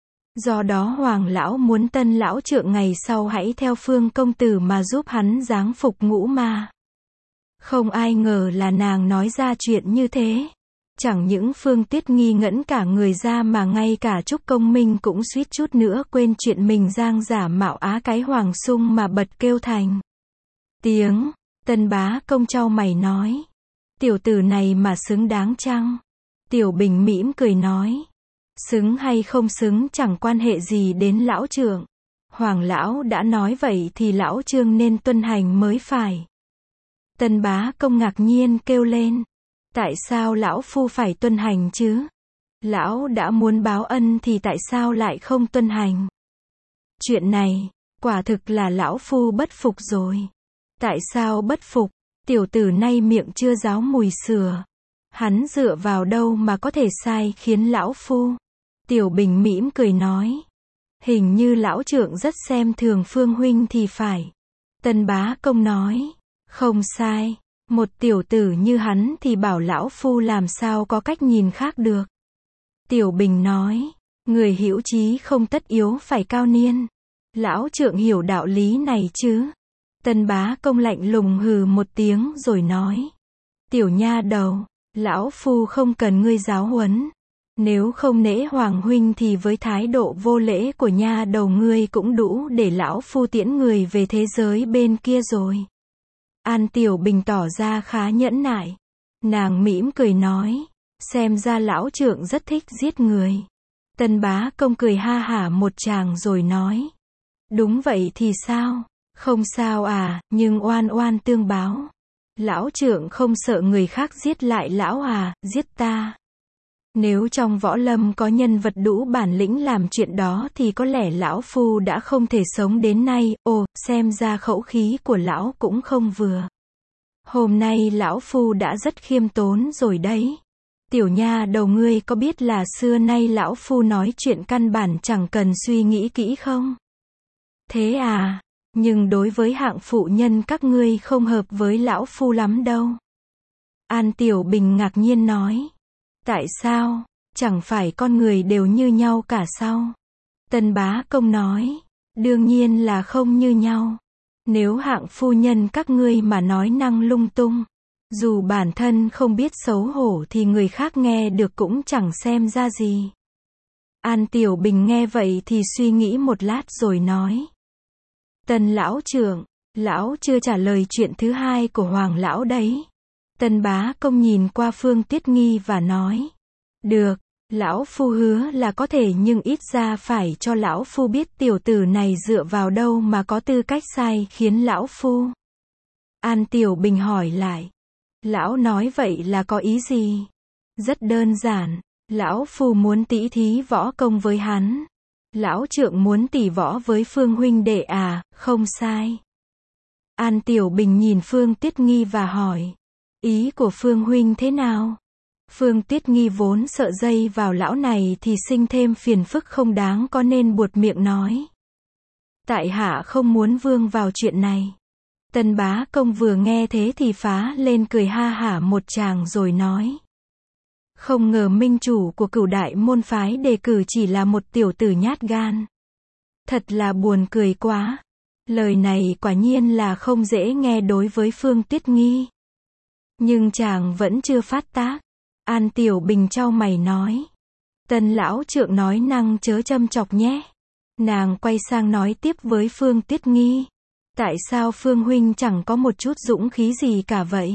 Speaker 1: Do đó Hoàng lão muốn Tân lão trượng ngày sau hãy theo Phương công tử mà giúp hắn giáng phục ngũ ma. Không ai ngờ là nàng nói ra chuyện như thế. Chẳng những Phương Tuyết Nghi ngẩn cả người ra mà ngay cả Trúc Công Minh cũng suýt chút nữa quên chuyện mình giang giả mạo á cái Hoàng Sung mà bật kêu thành tiếng. Tân Bá Công chau mày nói. Tiểu tử này mà xứng đáng chăng? Tiểu Bình mỉm cười nói. Xứng hay không xứng chẳng quan hệ gì đến lão trượng. Hoàng lão đã nói vậy thì lão trương nên tuân hành mới phải. Tân Bá Công ngạc nhiên kêu lên. Tại sao lão phu phải tuân hành chứ? Lão đã muốn báo ân thì tại sao lại không tuân hành? Chuyện này, quả thực là lão phu bất phục rồi. Tại sao bất phục? Tiểu tử nay miệng chưa ráo mùi sửa. Hắn dựa vào đâu mà có thể sai khiến lão phu? Tiểu Bình mỉm cười nói. Hình như lão trượng rất xem thường Phương huynh thì phải. Tân Bá Công nói. Không sai. Một tiểu tử như hắn thì bảo lão phu làm sao có cách nhìn khác được. Tiểu Bình nói. Người hữu chí không tất yếu phải cao niên. Lão trượng hiểu đạo lý này chứ? Tân Bá Công lạnh lùng hừ một tiếng rồi nói. Tiểu nha đầu, lão phu không cần ngươi giáo huấn. Nếu không nể Hoàng huynh thì với thái độ vô lễ của nha đầu ngươi cũng đủ để lão phu tiễn người về thế giới bên kia rồi. An Tiểu Bình tỏ ra khá nhẫn nại. Nàng mỉm cười nói. Xem ra lão trượng rất thích giết người. Tân Bá Công cười ha hả một tràng rồi nói. Đúng vậy thì sao? Không sao à, nhưng oan oan tương báo. Lão trượng không sợ người khác giết lại lão à, giết ta. Nếu trong võ lâm có nhân vật đủ bản lĩnh làm chuyện đó thì có lẽ lão phu đã không thể sống đến nay. Ồ, xem ra khẩu khí của lão cũng không vừa. Hôm nay lão phu đã rất khiêm tốn rồi đấy. Tiểu nha đầu ngươi có biết là xưa nay lão phu nói chuyện căn bản chẳng cần suy nghĩ kỹ không? Thế à, nhưng đối với hạng phụ nhân các ngươi không hợp với lão phu lắm đâu. An Tiểu Bình ngạc nhiên nói. Tại sao? Chẳng phải con người đều như nhau cả sao? Tân Bá Công nói. Đương nhiên là không như nhau. Nếu hạng phu nhân các ngươi mà nói năng lung tung, dù bản thân không biết xấu hổ thì người khác nghe được cũng chẳng xem ra gì. An Tiểu Bình nghe vậy thì suy nghĩ một lát rồi nói. Tân lão trưởng, lão chưa trả lời chuyện thứ hai của Hoàng lão đấy. Tân bá công nhìn qua Phương Tuyết Nghi và nói. Được, lão phu hứa là có thể, nhưng ít ra phải cho lão phu biết tiểu tử này dựa vào đâu mà có tư cách sai khiến lão phu. An Tiểu Bình hỏi lại. Lão nói vậy là có ý gì? Rất đơn giản, lão phu muốn tỉ thí võ công với hắn. Lão trượng muốn tỉ võ với Phương huynh đệ à? Không sai. An Tiểu Bình nhìn Phương Tuyết Nghi và hỏi. Ý của Phương huynh thế nào? Phương Tuyết Nghi vốn sợ dây vào lão này thì sinh thêm phiền phức không đáng có nên buột miệng nói. Tại hạ không muốn vương vào chuyện này. Tân bá công vừa nghe thế thì phá lên cười ha hả một tràng rồi nói. Không ngờ minh chủ của Cửu đại môn phái đề cử chỉ là một tiểu tử nhát gan. Thật là buồn cười quá. Lời này quả nhiên là không dễ nghe đối với Phương Tuyết Nghi. Nhưng chàng vẫn chưa phát tác. An Tiểu Bình chau mày nói. Tân lão trượng nói năng chớ châm chọc nhé. Nàng quay sang nói tiếp với Phương Tuyết Nghi. Tại sao Phương huynh chẳng có một chút dũng khí gì cả vậy?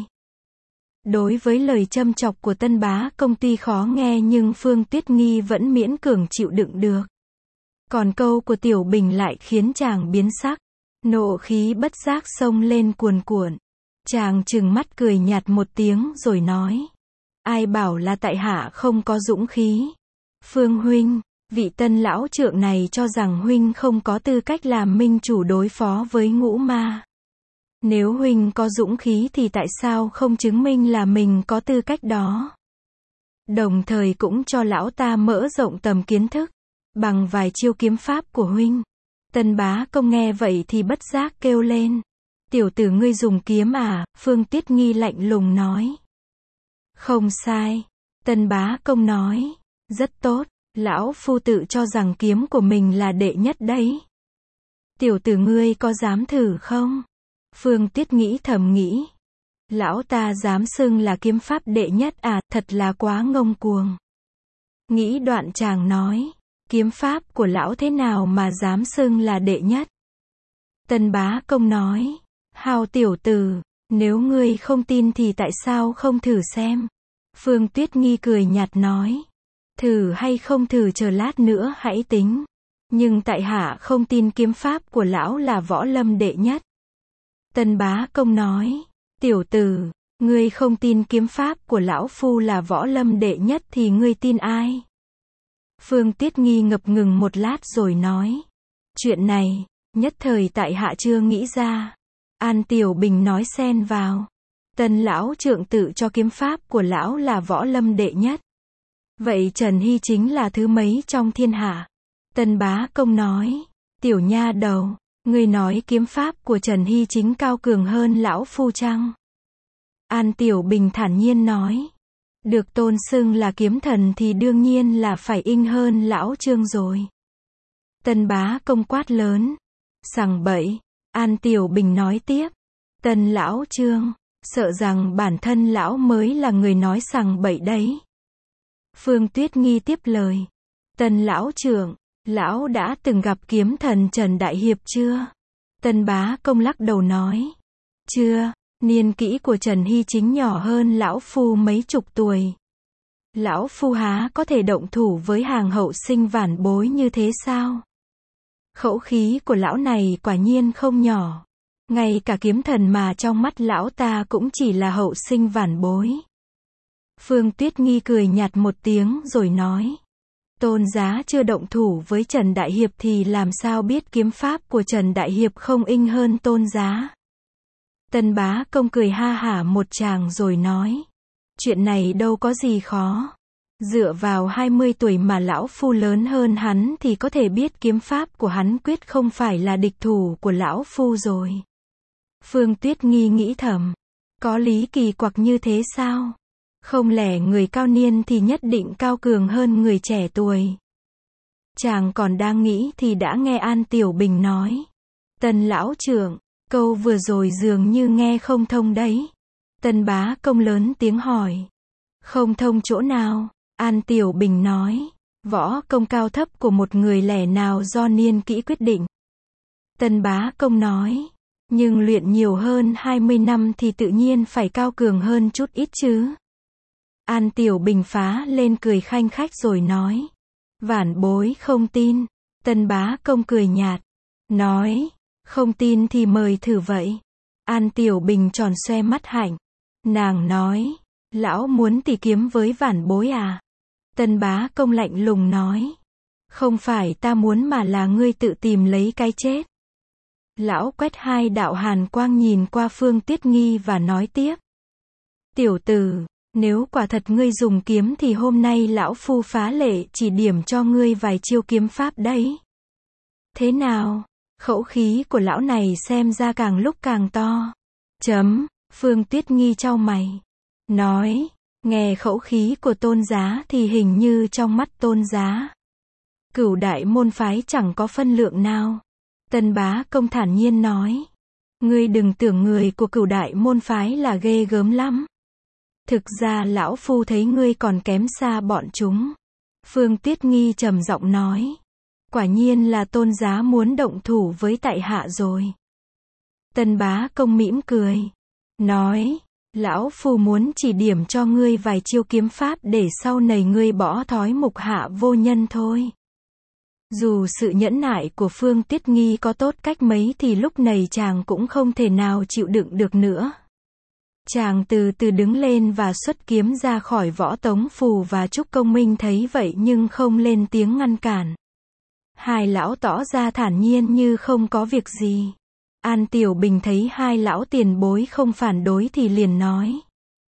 Speaker 1: Đối với lời châm chọc của Tân bá công ty khó nghe nhưng Phương Tuyết Nghi vẫn miễn cường chịu đựng được. Còn câu của Tiểu Bình lại khiến chàng biến sắc. Nộ khí bất giác xông lên cuồn cuộn. Chàng trừng mắt cười nhạt một tiếng rồi nói. Ai bảo là tại hạ không có dũng khí? Phương huynh, vị Tân lão trượng này cho rằng huynh không có tư cách làm minh chủ đối phó với ngũ ma. Nếu huynh có dũng khí thì tại sao không chứng minh là mình có tư cách đó? Đồng thời cũng cho lão ta mở rộng tầm kiến thức, bằng vài chiêu kiếm pháp của huynh. Tân bá công nghe vậy thì bất giác kêu lên. Tiểu tử ngươi dùng kiếm à? Phương Tuyết Nghi lạnh lùng nói. Không sai. Tân bá công nói. Rất tốt, lão phu tự cho rằng kiếm của mình là đệ nhất đấy. Tiểu tử ngươi có dám thử không? Phương Tuyết nghĩ thầm nghĩ. Lão ta dám xưng là kiếm pháp đệ nhất à? Thật là quá ngông cuồng. Nghĩ đoạn chàng nói. Kiếm pháp của lão thế nào mà dám xưng là đệ nhất? Tân bá công nói. Hào tiểu tử, nếu ngươi không tin thì tại sao không thử xem? Phương Tuyết Nghi cười nhạt nói. Thử hay không thử chờ lát nữa hãy tính. Nhưng tại hạ không tin kiếm pháp của lão là võ lâm đệ nhất. Tân bá công nói. Tiểu tử, ngươi không tin kiếm pháp của lão phu là võ lâm đệ nhất thì ngươi tin ai? Phương Tuyết Nghi ngập ngừng một lát rồi nói. Chuyện này, nhất thời tại hạ chưa nghĩ ra. An Tiểu Bình nói xen vào. Tân lão trượng tự cho kiếm pháp của lão là võ lâm đệ nhất. Vậy Trần Hy chính là thứ mấy trong thiên hạ? Tân bá công nói. Tiểu nha đầu, ngươi nói kiếm pháp của Trần Hy chính cao cường hơn lão phu chăng? An Tiểu Bình thản nhiên nói. Được tôn xưng là kiếm thần thì đương nhiên là phải inh hơn lão Trương rồi. Tân bá công quát lớn. Sằng bậy. An Tiểu Bình nói tiếp. Tân lão Trương, sợ rằng bản thân lão mới là người nói sằng bậy đấy. Phương Tuyết Nghi tiếp lời. Tân lão trưởng, lão đã từng gặp kiếm thần Trần Đại Hiệp chưa? Tân bá công lắc đầu nói. Chưa, niên kỷ của Trần Hy chính nhỏ hơn lão phu mấy chục tuổi. Lão phu há có thể động thủ với hàng hậu sinh vản bối như thế sao? Khẩu khí của lão này quả nhiên không nhỏ. Ngay cả kiếm thần mà trong mắt lão ta cũng chỉ là hậu sinh vản bối. Phương Tuyết Nghi cười nhạt một tiếng rồi nói. Tôn giá chưa động thủ với Trần Đại Hiệp thì làm sao biết kiếm pháp của Trần Đại Hiệp không inh hơn tôn giá? Tân bá công cười ha hả một tràng rồi nói. Chuyện này đâu có gì khó. Dựa vào hai mươi tuổi mà lão phu lớn hơn hắn thì có thể biết kiếm pháp của hắn quyết không phải là địch thủ của lão phu rồi. Phương Tuyết Nghi nghĩ thầm. Có lý kỳ quặc như thế sao? Không lẽ người cao niên thì nhất định cao cường hơn người trẻ tuổi? Chàng còn đang nghĩ thì đã nghe An Tiểu Bình nói. Tân lão trưởng, Câu vừa rồi dường như nghe không thông đấy. Tân bá công lớn tiếng hỏi. Không thông chỗ nào? An Tiểu Bình nói. Võ công cao thấp của một người lẻ nào do niên kỹ quyết định. Tân bá công nói. Nhưng luyện nhiều hơn hai mươi năm thì tự nhiên phải cao cường hơn chút ít chứ. An Tiểu Bình phá lên cười khanh khách rồi nói. Vãn bối không tin. Tân bá công cười nhạt. Nói. Không tin thì mời thử vậy. An Tiểu Bình tròn xoe mắt hạnh. Nàng nói. Lão muốn tỉ kiếm với vãn bối à? Tân bá công lạnh lùng nói. Không phải ta muốn mà là ngươi tự tìm lấy cái chết. Lão quét hai đạo hàn quang nhìn qua Phương Tiết Nghi và nói tiếp. Tiểu tử, nếu quả thật ngươi dùng kiếm thì hôm nay lão phu phá lệ chỉ điểm cho ngươi vài chiêu kiếm pháp đấy. Thế nào? Khẩu khí của lão này xem ra càng lúc càng to. Chấm, Phương Tiết Nghi chau mày. Nói, nghe khẩu khí của Tôn giá thì hình như trong mắt Tôn giá. Cửu đại môn phái chẳng có phân lượng nào. Tân bá công thản nhiên nói. Ngươi đừng tưởng người của cửu đại môn phái là ghê gớm lắm. Thực ra lão phu thấy ngươi còn kém xa bọn chúng. Phương Tiết Nghi trầm giọng nói. Quả nhiên là Tôn giá muốn động thủ với tại hạ rồi. Tân bá công mỉm cười. Nói. Lão phu muốn chỉ điểm cho ngươi vài chiêu kiếm pháp để sau này ngươi bỏ thói mục hạ vô nhân thôi. Dù sự nhẫn nại của Phương Tiết Nghi có tốt cách mấy thì lúc này chàng cũng không thể nào chịu đựng được nữa. Chàng từ từ đứng lên và xuất kiếm ra khỏi võ tống phù và Trúc Công Minh thấy vậy nhưng không lên tiếng ngăn cản. Hai lão tỏ ra thản nhiên như không có việc gì. An Tiểu Bình thấy hai lão tiền bối không phản đối thì liền nói.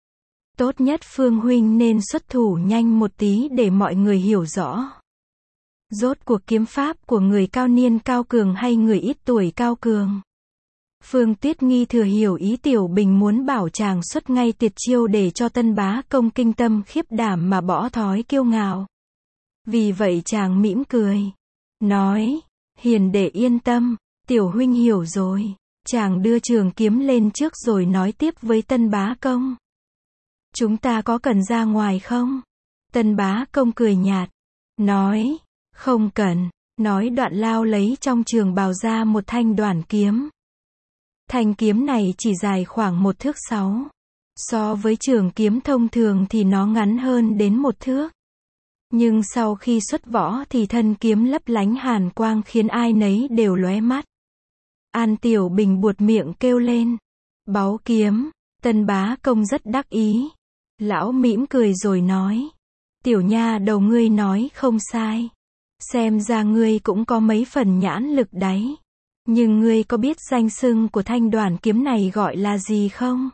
Speaker 1: Tốt nhất Phương huynh nên xuất thủ nhanh một tí để mọi người hiểu rõ. Rốt cuộc kiếm pháp của người cao niên cao cường hay người ít tuổi cao cường? Phương Tiết Nghi thừa hiểu ý Tiểu Bình muốn bảo chàng xuất ngay tuyệt chiêu để cho Tân bá công kinh tâm khiếp đảm mà bỏ thói kiêu ngạo. Vì vậy chàng mỉm cười. Nói, hiền đệ yên tâm, Tiểu huynh hiểu rồi. Chàng đưa trường kiếm lên trước rồi nói tiếp với Tân bá công. Chúng ta có cần ra ngoài không? Tân bá công cười nhạt. Nói, không cần. Nói đoạn lao lấy trong trường bào ra một thanh đoản kiếm. Thanh kiếm này chỉ dài khoảng một thước sáu. So với trường kiếm thông thường thì nó ngắn hơn đến một thước. Nhưng sau khi xuất võ thì thân kiếm lấp lánh hàn quang khiến ai nấy đều lóe mắt. An Tiểu Bình buột miệng kêu lên. Báu kiếm. Tân bá công rất đắc ý. Lão mỉm cười rồi nói. Tiểu nha đầu ngươi nói không sai. Xem ra ngươi cũng có mấy phần nhãn lực đấy. Nhưng ngươi có biết danh xưng của thanh đoản kiếm này gọi là gì không?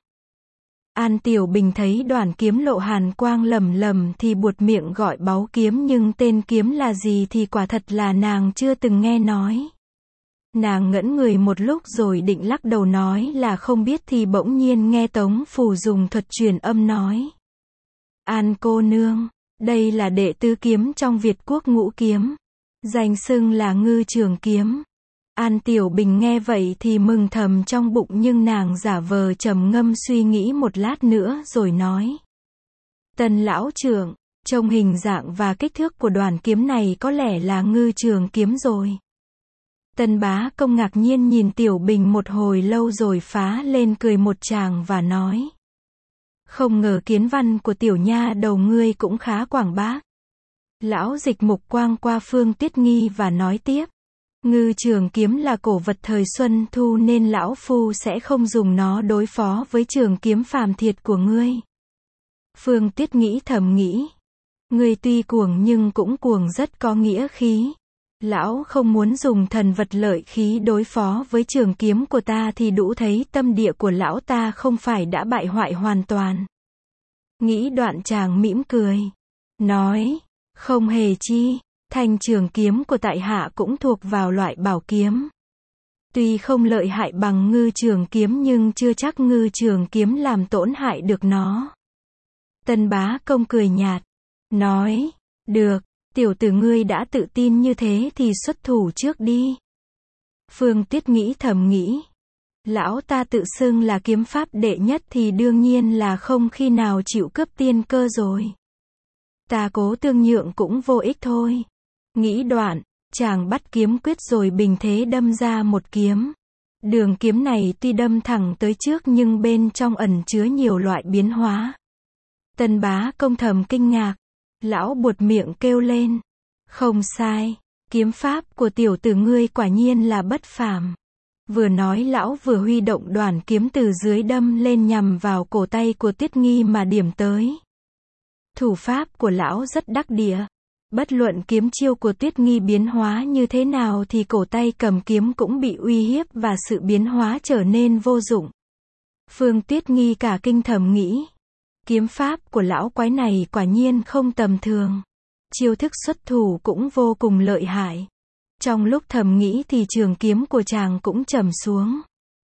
Speaker 1: An Tiểu Bình thấy đoản kiếm lộ hàn quang lầm lầm thì buột miệng gọi báu kiếm nhưng tên kiếm là gì thì quả thật là nàng chưa từng nghe nói. Nàng ngẩn người một lúc rồi định lắc đầu nói là không biết thì bỗng nhiên nghe Tống Phù dùng thuật truyền âm nói. An cô nương, đây là đệ tứ kiếm trong Việt quốc ngũ kiếm. Danh xưng là Ngư Trường kiếm. An Tiểu Bình nghe vậy thì mừng thầm trong bụng nhưng nàng giả vờ trầm ngâm suy nghĩ một lát nữa rồi nói. Tân lão trưởng, trông hình dạng và kích thước của đoàn kiếm này có lẽ là Ngư Trường kiếm rồi. Tân bá công ngạc nhiên nhìn Tiểu Bình một hồi lâu rồi phá lên cười một tràng và nói. Không ngờ kiến văn của tiểu nha đầu ngươi cũng khá quảng bác. Lão dịch mục quang qua Phương Tiết Nghi và nói tiếp. Ngư Trường kiếm là cổ vật thời Xuân Thu nên lão phu sẽ không dùng nó đối phó với trường kiếm phàm thiệt của ngươi. Phương Tiết nghĩ thầm nghĩ. Ngươi tuy cuồng nhưng cũng cuồng rất có nghĩa khí. Lão không muốn dùng thần vật lợi khí đối phó với trường kiếm của ta thì đủ thấy tâm địa của lão ta không phải đã bại hoại hoàn toàn. Nghĩ đoạn chàng mỉm cười. Nói, không hề chi, thanh trường kiếm của tại hạ cũng thuộc vào loại bảo kiếm. Tuy không lợi hại bằng Ngư Trường kiếm nhưng chưa chắc Ngư Trường kiếm làm tổn hại được nó. Tân bá công cười nhạt. Nói, được. Tiểu tử ngươi đã tự tin như thế thì xuất thủ trước đi. Phương Tiết nghĩ thầm nghĩ. Lão ta tự xưng là kiếm pháp đệ nhất thì đương nhiên là không khi nào chịu cướp tiên cơ rồi. Ta cố tương nhượng cũng vô ích thôi. Nghĩ đoạn, chàng bắt kiếm quyết rồi bình thế đâm ra một kiếm. Đường kiếm này tuy đâm thẳng tới trước nhưng bên trong ẩn chứa nhiều loại biến hóa. Tân Bá Công thầm kinh ngạc. Lão buột miệng kêu lên. Không sai, kiếm pháp của tiểu tử ngươi quả nhiên là bất phàm. Vừa nói lão vừa huy động đoàn kiếm từ dưới đâm lên nhằm vào cổ tay của Tuyết Nghi mà điểm tới. Thủ pháp của lão rất đắc địa. Bất luận kiếm chiêu của Tuyết Nghi biến hóa như thế nào thì cổ tay cầm kiếm cũng bị uy hiếp và sự biến hóa trở nên vô dụng. Phương Tuyết Nghi cả kinh thầm nghĩ. Kiếm pháp của lão quái này quả nhiên không tầm thường. Chiêu thức xuất thủ cũng vô cùng lợi hại. Trong lúc thầm nghĩ thì trường kiếm của chàng cũng trầm xuống.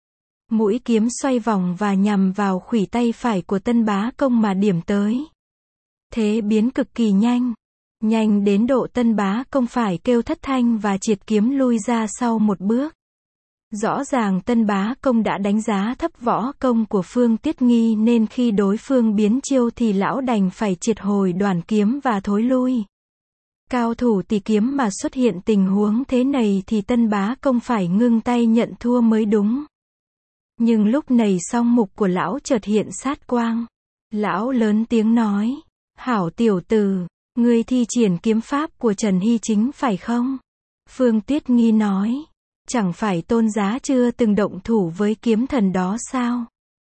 Speaker 1: Mũi kiếm xoay vòng và nhằm vào khuỷu tay phải của Tân Bá Công mà điểm tới. Thế biến cực kỳ nhanh. Nhanh đến độ Tân Bá Công phải kêu thất thanh và triệt kiếm lui ra sau một bước. Rõ ràng Tân Bá Công đã đánh giá thấp võ công của Phương Tuyết Nghi nên khi đối phương biến chiêu thì lão đành phải triệt hồi đoàn kiếm và thối lui. Cao thủ tỷ kiếm mà xuất hiện tình huống thế này thì Tân Bá Công phải ngưng tay nhận thua mới đúng. Nhưng lúc này song mục của lão chợt hiện sát quang. Lão lớn tiếng nói. Hảo tiểu tử, ngươi thi triển kiếm pháp của Trần Hy Chính phải không? Phương Tuyết Nghi nói. Chẳng phải tôn giá chưa từng động thủ với kiếm thần đó sao?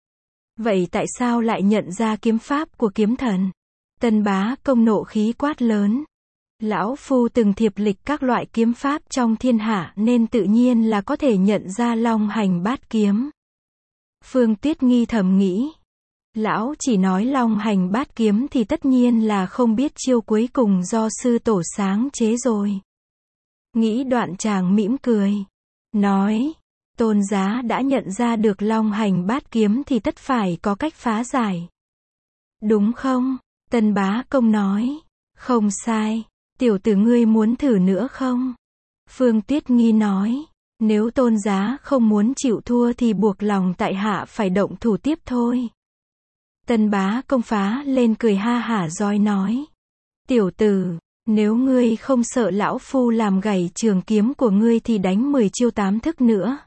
Speaker 1: Vậy tại sao lại nhận ra kiếm pháp của kiếm thần? Tân Bá Công nộ khí quát lớn. Lão phu từng thiệp lịch các loại kiếm pháp trong thiên hạ nên tự nhiên là có thể nhận ra long hành bát kiếm. Phương Tuyết Nghi thầm nghĩ. Lão chỉ nói long hành bát kiếm thì tất nhiên là không biết chiêu cuối cùng do sư tổ sáng chế rồi. Nghĩ đoạn chàng mỉm cười. Nói, tôn giá đã nhận ra được long hành bát kiếm thì tất phải có cách phá giải. Đúng không? Tân Bá Công nói. Không sai. Tiểu tử ngươi muốn thử nữa không? Phương Tuyết Nghi nói. Nếu tôn giá không muốn chịu thua thì buộc lòng tại hạ phải động thủ tiếp thôi. Tân Bá Công phá lên cười ha hả rói nói. Tiểu tử, nếu ngươi không sợ lão phu làm gãy trường kiếm của ngươi thì đánh mười chiêu tám thức nữa.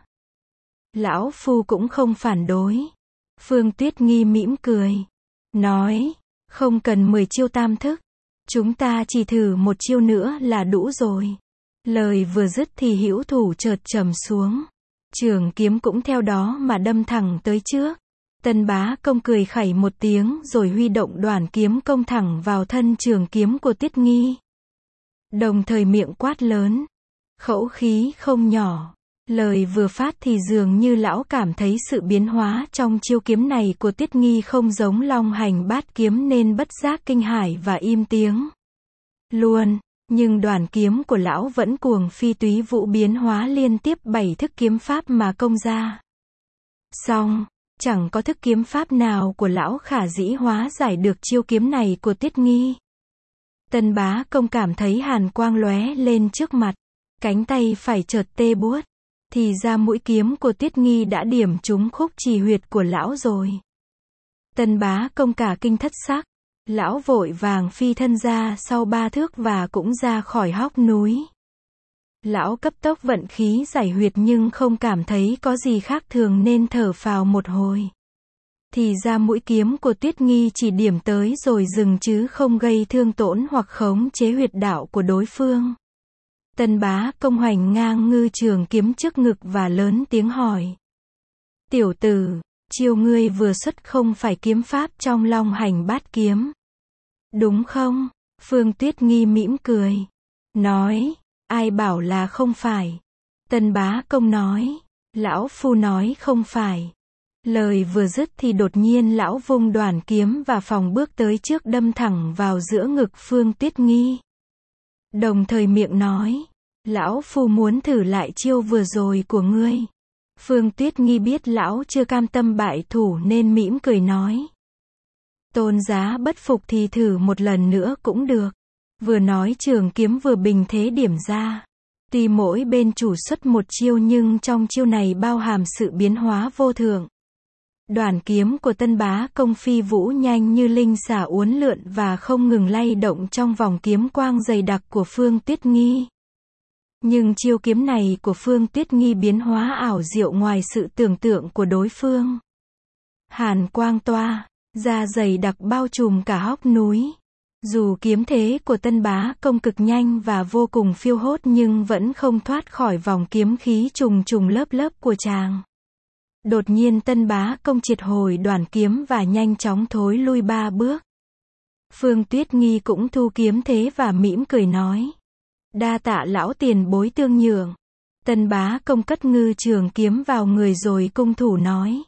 Speaker 1: Lão phu cũng không phản đối. Phương Tuyết Nghi mỉm cười. Nói, không cần mười chiêu tam thức. Chúng ta chỉ thử một chiêu nữa là đủ rồi. Lời vừa dứt thì hữu thủ chợt trầm xuống. Trường kiếm cũng theo đó mà đâm thẳng tới trước. Tân Bá Công cười khẩy một tiếng rồi huy động đoàn kiếm công thẳng vào thân trường kiếm của Tuyết Nghi. Đồng thời miệng quát lớn. Khẩu khí không nhỏ. Lời vừa phát thì dường như lão cảm thấy sự biến hóa trong chiêu kiếm này của Tuyết Nghi không giống long hành bát kiếm nên bất giác kinh hãi và im tiếng. Luôn, nhưng đoàn kiếm của lão vẫn cuồng phi túy vũ biến hóa liên tiếp bảy thức kiếm pháp mà công ra. Song, chẳng có thức kiếm pháp nào của lão khả dĩ hóa giải được chiêu kiếm này của Tuyết Nghi. Tân Bá Công cảm thấy hàn quang lóe lên trước mặt, cánh tay phải chợt tê buốt, thì ra mũi kiếm của Tuyết Nghi đã điểm trúng khúc trì huyệt của lão rồi. Tân Bá Công cả kinh thất sắc, lão vội vàng phi thân ra sau ba thước và cũng ra khỏi hốc núi. Lão cấp tốc vận khí giải huyệt nhưng không cảm thấy có gì khác thường nên thở phào một hồi. Thì ra mũi kiếm của Tuyết Nghi chỉ điểm tới rồi dừng chứ không gây thương tổn hoặc khống chế huyệt đạo của đối phương. Tân Bá Công hoành ngang ngư trường kiếm trước ngực và lớn tiếng hỏi. Tiểu tử, chiêu ngươi vừa xuất không phải kiếm pháp trong long hành bát kiếm. Đúng không? Phương Tuyết Nghi mỉm cười. Nói, ai bảo là không phải. Tân Bá Công nói, lão phu nói không phải. Lời vừa dứt thì đột nhiên lão vung đoàn kiếm và phòng bước tới trước đâm thẳng vào giữa ngực Phương Tuyết Nghi. Đồng thời miệng nói, lão phu muốn thử lại chiêu vừa rồi của ngươi. Phương Tuyết Nghi biết lão chưa cam tâm bại thủ nên mỉm cười nói. Tôn giá bất phục thì thử một lần nữa cũng được. Vừa nói trường kiếm vừa bình thế điểm ra. Tuy mỗi bên chủ xuất một chiêu nhưng trong chiêu này bao hàm sự biến hóa vô thượng. Đoàn kiếm của Tân Bá Công phi vũ nhanh như linh xả uốn lượn và không ngừng lay động trong vòng kiếm quang dày đặc của Phương Tuyết Nghi. Nhưng chiêu kiếm này của Phương Tuyết Nghi biến hóa ảo diệu ngoài sự tưởng tượng của đối phương. Hàn quang toa ra dày đặc bao trùm cả hốc núi. Dù kiếm thế của Tân Bá Công cực nhanh và vô cùng phiêu hốt nhưng vẫn không thoát khỏi vòng kiếm khí trùng trùng lớp lớp của chàng. Đột nhiên Tân Bá Công triệt hồi đoàn kiếm và nhanh chóng thối lui ba bước. Phương Tuyết Nghi cũng thu kiếm thế và mỉm cười nói. Đa tạ lão tiền bối tương nhượng. Tân Bá Công cất ngư trường kiếm vào người rồi cung thủ nói.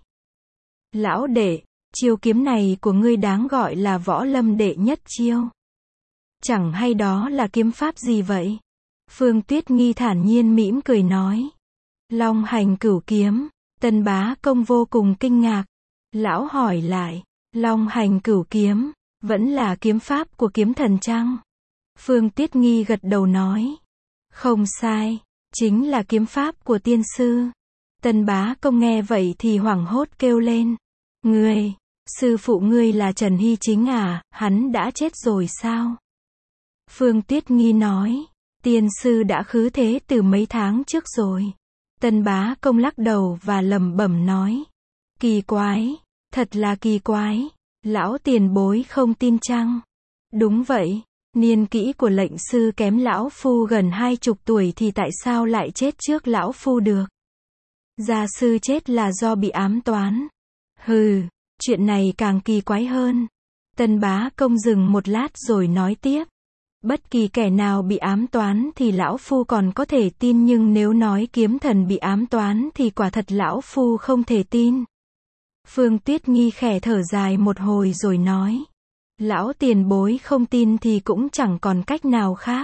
Speaker 1: Lão đệ, chiêu kiếm này của ngươi đáng gọi là võ lâm đệ nhất chiêu. Chẳng hay đó là kiếm pháp gì vậy? Phương Tuyết Nghi thản nhiên mỉm cười nói. Long hành cửu kiếm. Tân Bá Công vô cùng kinh ngạc. Lão hỏi lại. Long hành cửu kiếm, vẫn là kiếm pháp của kiếm thần chăng? Phương Tuyết Nghi gật đầu nói. Không sai, chính là kiếm pháp của tiên sư. Tân Bá Công nghe vậy thì hoảng hốt kêu lên. Ngươi, sư phụ ngươi là Trần Hy Chính à, hắn đã chết rồi sao? Phương Tuyết Nghi nói. Tiên sư đã khứ thế từ mấy tháng trước rồi. Tân Bá Công lắc đầu và lẩm bẩm nói. Kỳ quái, thật là kỳ quái. Lão tiền bối không tin chăng? Đúng vậy, niên kỷ của lệnh sư kém lão phu gần hai chục tuổi thì tại sao lại chết trước lão phu được? Gia sư chết là do bị ám toán. Hừ, chuyện này càng kỳ quái hơn. Tân Bá Công dừng một lát rồi nói tiếp. Bất kỳ kẻ nào bị ám toán thì lão phu còn có thể tin nhưng nếu nói kiếm thần bị ám toán thì quả thật lão phu không thể tin. Phương Tuyết Nghi khẽ thở dài một hồi rồi nói. Lão tiền bối không tin thì cũng chẳng còn cách nào khác.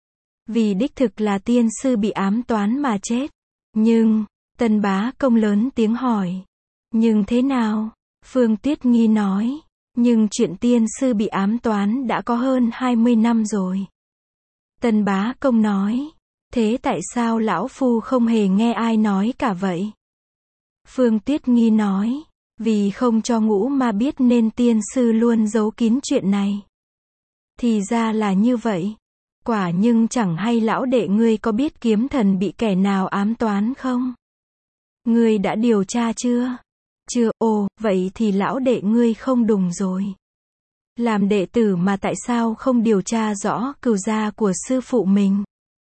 Speaker 1: Vì đích thực là tiên sư bị ám toán mà chết. Nhưng, Tân Bá Công lớn tiếng hỏi. Nhưng thế nào? Phương Tuyết Nghi nói. Nhưng chuyện tiên sư bị ám toán đã có hơn hai mươi năm rồi. Tân Bá Công nói. Thế tại sao lão phu không hề nghe ai nói cả vậy? Phương Tuyết Nghi nói. Vì không cho ngũ ma biết nên tiên sư luôn giấu kín chuyện này. Thì ra là như vậy. Quả nhưng chẳng hay lão đệ ngươi có biết kiếm thần bị kẻ nào ám toán không? Ngươi đã điều tra chưa? Chưa, ồ, vậy thì lão đệ ngươi không đùng rồi. Làm đệ tử mà tại sao không điều tra rõ cừu gia của sư phụ mình?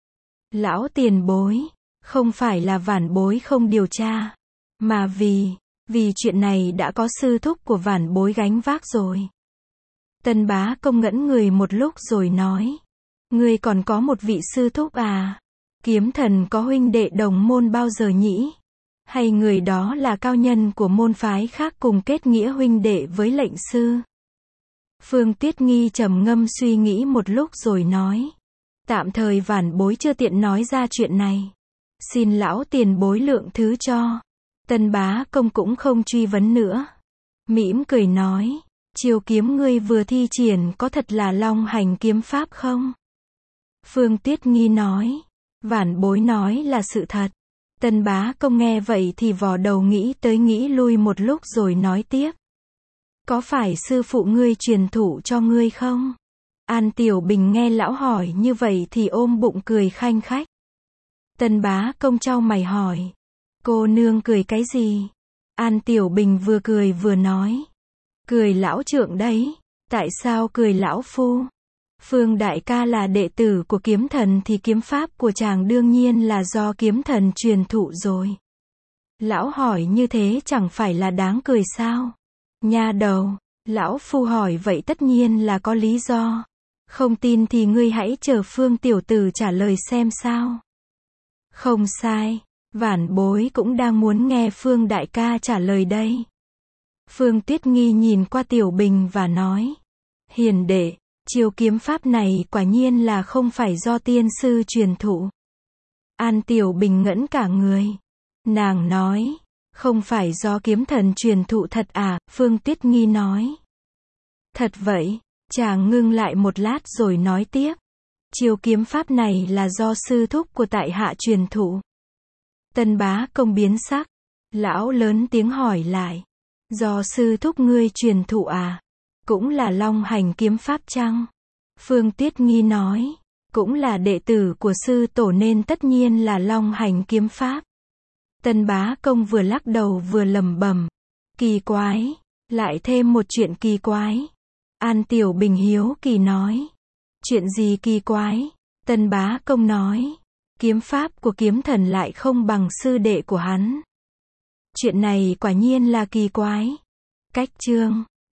Speaker 1: Lão tiền bối, không phải là vãn bối không điều tra, mà vì, vì chuyện này đã có sư thúc của vãn bối gánh vác rồi. Tân Bá Công ngẩn người một lúc rồi nói. Ngươi còn có một vị sư thúc à? Kiếm thần có huynh đệ đồng môn bao giờ nhỉ? Hay người đó là cao nhân của môn phái khác cùng kết nghĩa huynh đệ với lệnh sư? Phương Tuyết Nghi trầm ngâm suy nghĩ một lúc rồi nói. Tạm thời vãn bối chưa tiện nói ra chuyện này. Xin lão tiền bối lượng thứ cho. Tân Bá Công cũng không truy vấn nữa. Mỉm cười nói. Chiêu kiếm ngươi vừa thi triển có thật là long hành kiếm pháp không? Phương Tuyết Nghi nói. Vãn bối nói là sự thật. Tân Bá Công nghe vậy thì vò đầu nghĩ tới nghĩ lui một lúc rồi nói tiếp. Có phải sư phụ ngươi truyền thụ cho ngươi không? An Tiểu Bình nghe lão hỏi như vậy thì ôm bụng cười khanh khách. Tân Bá Công chau mày hỏi. Cô nương cười cái gì? An Tiểu Bình vừa cười vừa nói. Cười lão trượng đấy. Tại sao cười lão phu? Phương đại ca là đệ tử của kiếm thần thì kiếm pháp của chàng đương nhiên là do kiếm thần truyền thụ rồi. Lão hỏi như thế chẳng phải là đáng cười sao? Nha đầu, lão phu hỏi vậy tất nhiên là có lý do. Không tin thì ngươi hãy chờ Phương tiểu tử trả lời xem sao. Không sai, vãn bối cũng đang muốn nghe Phương đại ca trả lời đây. Phương Tuyết Nghi nhìn qua Tiểu Bình và nói. Hiền đệ, chiêu kiếm pháp này quả nhiên là không phải do tiên sư truyền thụ. An Tiểu Bình ngẩn cả người. Nàng nói. Không phải do kiếm thần truyền thụ thật à? Phương Tuyết Nghi nói. Thật vậy. Chàng ngưng lại một lát rồi nói tiếp. Chiêu kiếm pháp này là do sư thúc của tại hạ truyền thụ. Tân bá công biến sắc. Lão lớn tiếng hỏi lại. Do sư thúc ngươi truyền thụ à? Cũng là long hành kiếm pháp chăng? Phương Tiết Nghi nói. Cũng là đệ tử của sư tổ nên tất nhiên là long hành kiếm pháp. Tân bá công vừa lắc đầu vừa lẩm bẩm. Kỳ quái. Lại thêm một chuyện kỳ quái. An Tiểu Bình hiếu kỳ nói. Chuyện gì kỳ quái? Tân bá công nói. Kiếm pháp của kiếm thần lại không bằng sư đệ của hắn. Chuyện này quả nhiên là kỳ quái. Cách chương